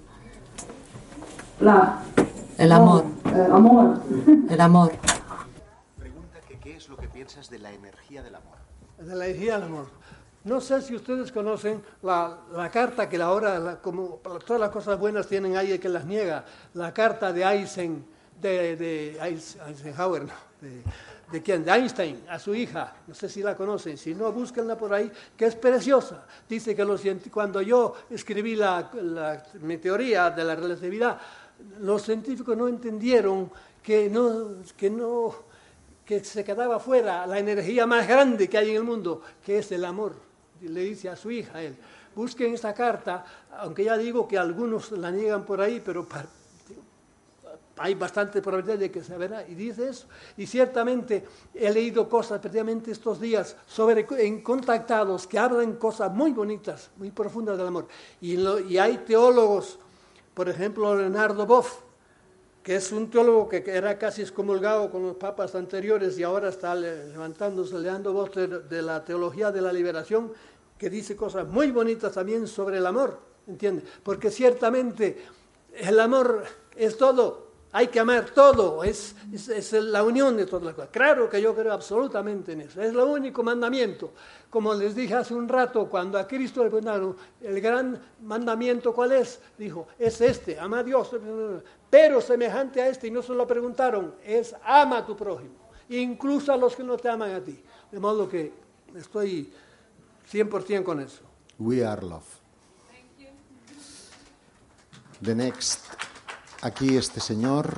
Speaker 3: El amor. El amor.
Speaker 2: Pregunta que qué es lo que piensas de la energía del amor.
Speaker 1: De la energía del amor. No sé si ustedes conocen la, la carta que la ahora, la, como todas las cosas buenas tienen alguien que las niega, la carta de Eisen, de, de Eisenhower, no, de, ¿de quién? De Einstein, a su hija, no sé si la conocen, si no, búsquenla por ahí, que es preciosa. Dice que los, cuando yo escribí la, la, mi teoría de la relatividad, los científicos no entendieron que no, que no, que se quedaba fuera la energía más grande que hay en el mundo, que es el amor. Le dice a su hija, él, busquen esta carta, aunque ya digo que algunos la niegan por ahí, pero para, hay bastante probabilidad de que se verá, y dice eso. Y ciertamente he leído cosas precisamente estos días sobre en contactados que hablan cosas muy bonitas, muy profundas del amor. Y, lo, y hay teólogos, por ejemplo, Leonardo Boff, que es un teólogo que era casi excomulgado con los papas anteriores y ahora está levantándose, leando voz de, de la teología de la liberación, que dice cosas muy bonitas también sobre el amor, ¿entiendes? Porque ciertamente el amor es todo, hay que amar todo, es, es, es la unión de todas las cosas. Claro que yo creo absolutamente en eso, es el único mandamiento. Como les dije hace un rato, cuando a Cristo le preguntaron, el gran mandamiento, ¿cuál es? Dijo, es este, ama a Dios, pero semejante a este, y no se lo preguntaron, es ama a tu prójimo, incluso a los que no te aman a ti. De modo que estoy cien por ciento con eso.
Speaker 2: We are love. The next. Aquí este señor.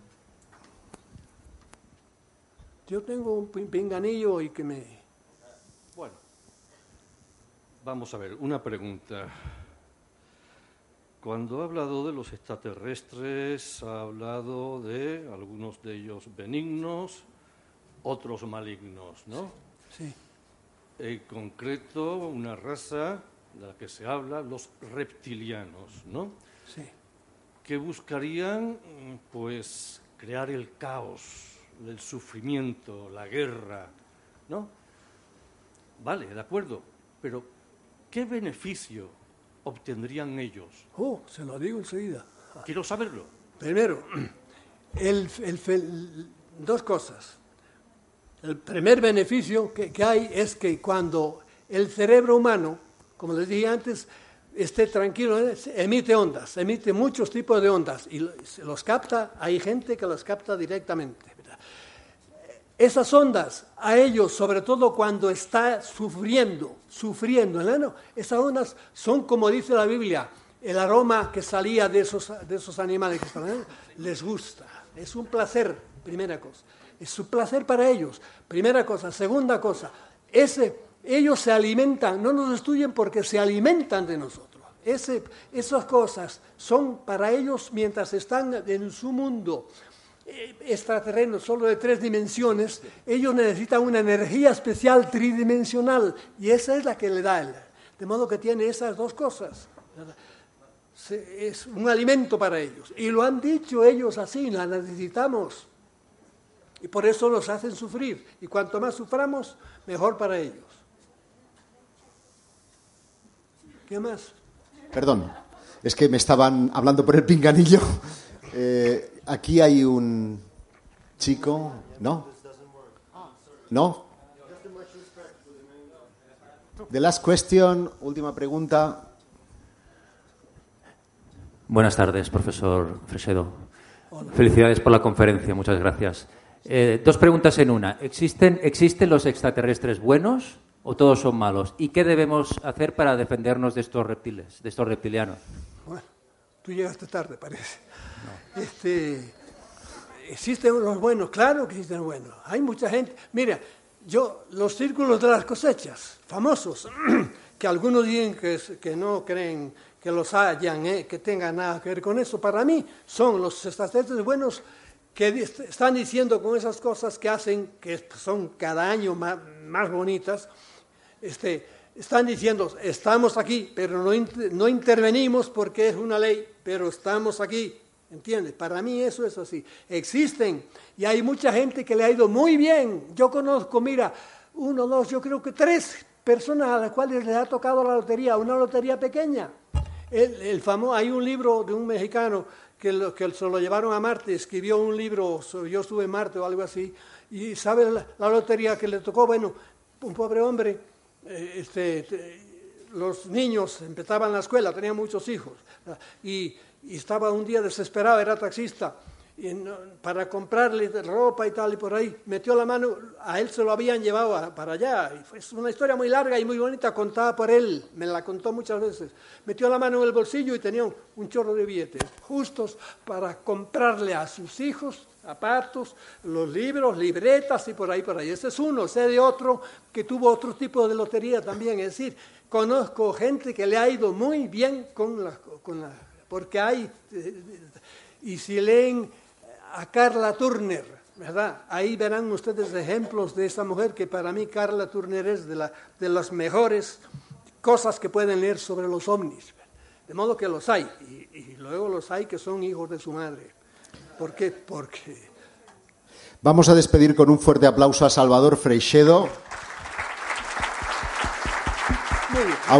Speaker 1: Yo tengo un pinganillo y que me...
Speaker 4: Bueno, vamos a ver, una pregunta. Cuando ha hablado de los extraterrestres, ha hablado de algunos de ellos benignos, otros malignos, ¿no?
Speaker 1: Sí.
Speaker 4: En concreto, una raza de la que se habla, los reptilianos, ¿no?
Speaker 1: Sí.
Speaker 4: Que buscarían, pues, crear el caos, el sufrimiento, la guerra, ¿no? Vale, de acuerdo, pero ¿qué beneficio obtendrían ellos?
Speaker 1: Oh, se lo digo enseguida.
Speaker 4: Quiero saberlo.
Speaker 1: Primero, el, el, el, dos cosas. El primer beneficio que, que hay es que cuando el cerebro humano, como les dije antes, esté tranquilo, emite ondas, emite muchos tipos de ondas y se los capta, hay gente que los capta directamente. ¿Verdad? Esas ondas, a ellos, sobre todo cuando está sufriendo, sufriendo, ¿no? Esas ondas son, como dice la Biblia, el aroma que salía de esos, de esos animales que estaban, ¿eh? Les gusta, es un placer, primera cosa, es un placer para ellos, primera cosa. Segunda cosa, ese... Ellos se alimentan, no nos destruyen porque se alimentan de nosotros. Ese, esas cosas son para ellos, mientras están en su mundo eh, extraterreno, solo de tres dimensiones, ellos necesitan una energía especial tridimensional y esa es la que le da él. De modo que tiene esas dos cosas. Se, es un alimento para ellos. Y lo han dicho ellos así, la necesitamos. Y por eso nos hacen sufrir. Y cuanto más suframos, mejor para ellos. ¿Qué más?
Speaker 2: Perdón, es que me estaban hablando por el pinganillo. Eh, aquí hay un chico, ¿no? ¿No? The last question, última pregunta.
Speaker 5: Buenas tardes, profesor Fresedo. Felicidades por la conferencia, muchas gracias. Eh, dos preguntas en una. ¿Existen, ¿Existen los extraterrestres buenos o todos son malos? ¿Y qué debemos hacer para defendernos de estos reptiles, de estos reptilianos?
Speaker 1: Bueno, tú llegaste tarde, parece. No. Este, ¿existen los buenos? Claro que existen los buenos. Hay mucha gente. Mira, yo, los círculos de las cosechas, famosos, que algunos dicen que, que no creen que los hayan, eh, que tengan nada que ver con eso, para mí son los extraterrestres buenos que están diciendo con esas cosas que hacen, que son cada año más, más bonitas, este, están diciendo, estamos aquí, pero no, no intervenimos porque es una ley, pero estamos aquí, ¿entiendes? Para mí eso es así. Existen, y hay mucha gente que le ha ido muy bien. Yo conozco, mira, uno, dos, yo creo que tres personas a las cuales les ha tocado la lotería, una lotería pequeña. El, el famoso, hay un libro de un mexicano que, lo, que se lo llevaron a Marte, escribió un libro, yo estuve en Marte o algo así, y sabe la, la lotería que le tocó, bueno, un pobre hombre, eh, este, te, los niños empezaban la escuela, tenía muchos hijos, y, y estaba un día desesperado, era taxista, y no, para comprarle ropa y tal, y por ahí metió la mano, a él se lo habían llevado a, para allá, y fue una historia muy larga y muy bonita, contada por él, me la contó muchas veces. Metió la mano en el bolsillo y tenía un, un chorro de billetes, justos para comprarle a sus hijos zapatos, los libros, libretas y por ahí, por ahí. Ese es uno, sé de otro que tuvo otro tipo de lotería también, es decir, conozco gente que le ha ido muy bien con la, con la porque hay, y si leen a Carla Turner, ¿verdad? Ahí verán ustedes ejemplos de esa mujer que para mí Carla Turner es de, la, de las mejores cosas que pueden leer sobre los ovnis. De modo que los hay, y, y luego los hay que son hijos de su madre. ¿Por qué? Porque...
Speaker 2: Vamos a despedir con un fuerte aplauso a Salvador Freixedo.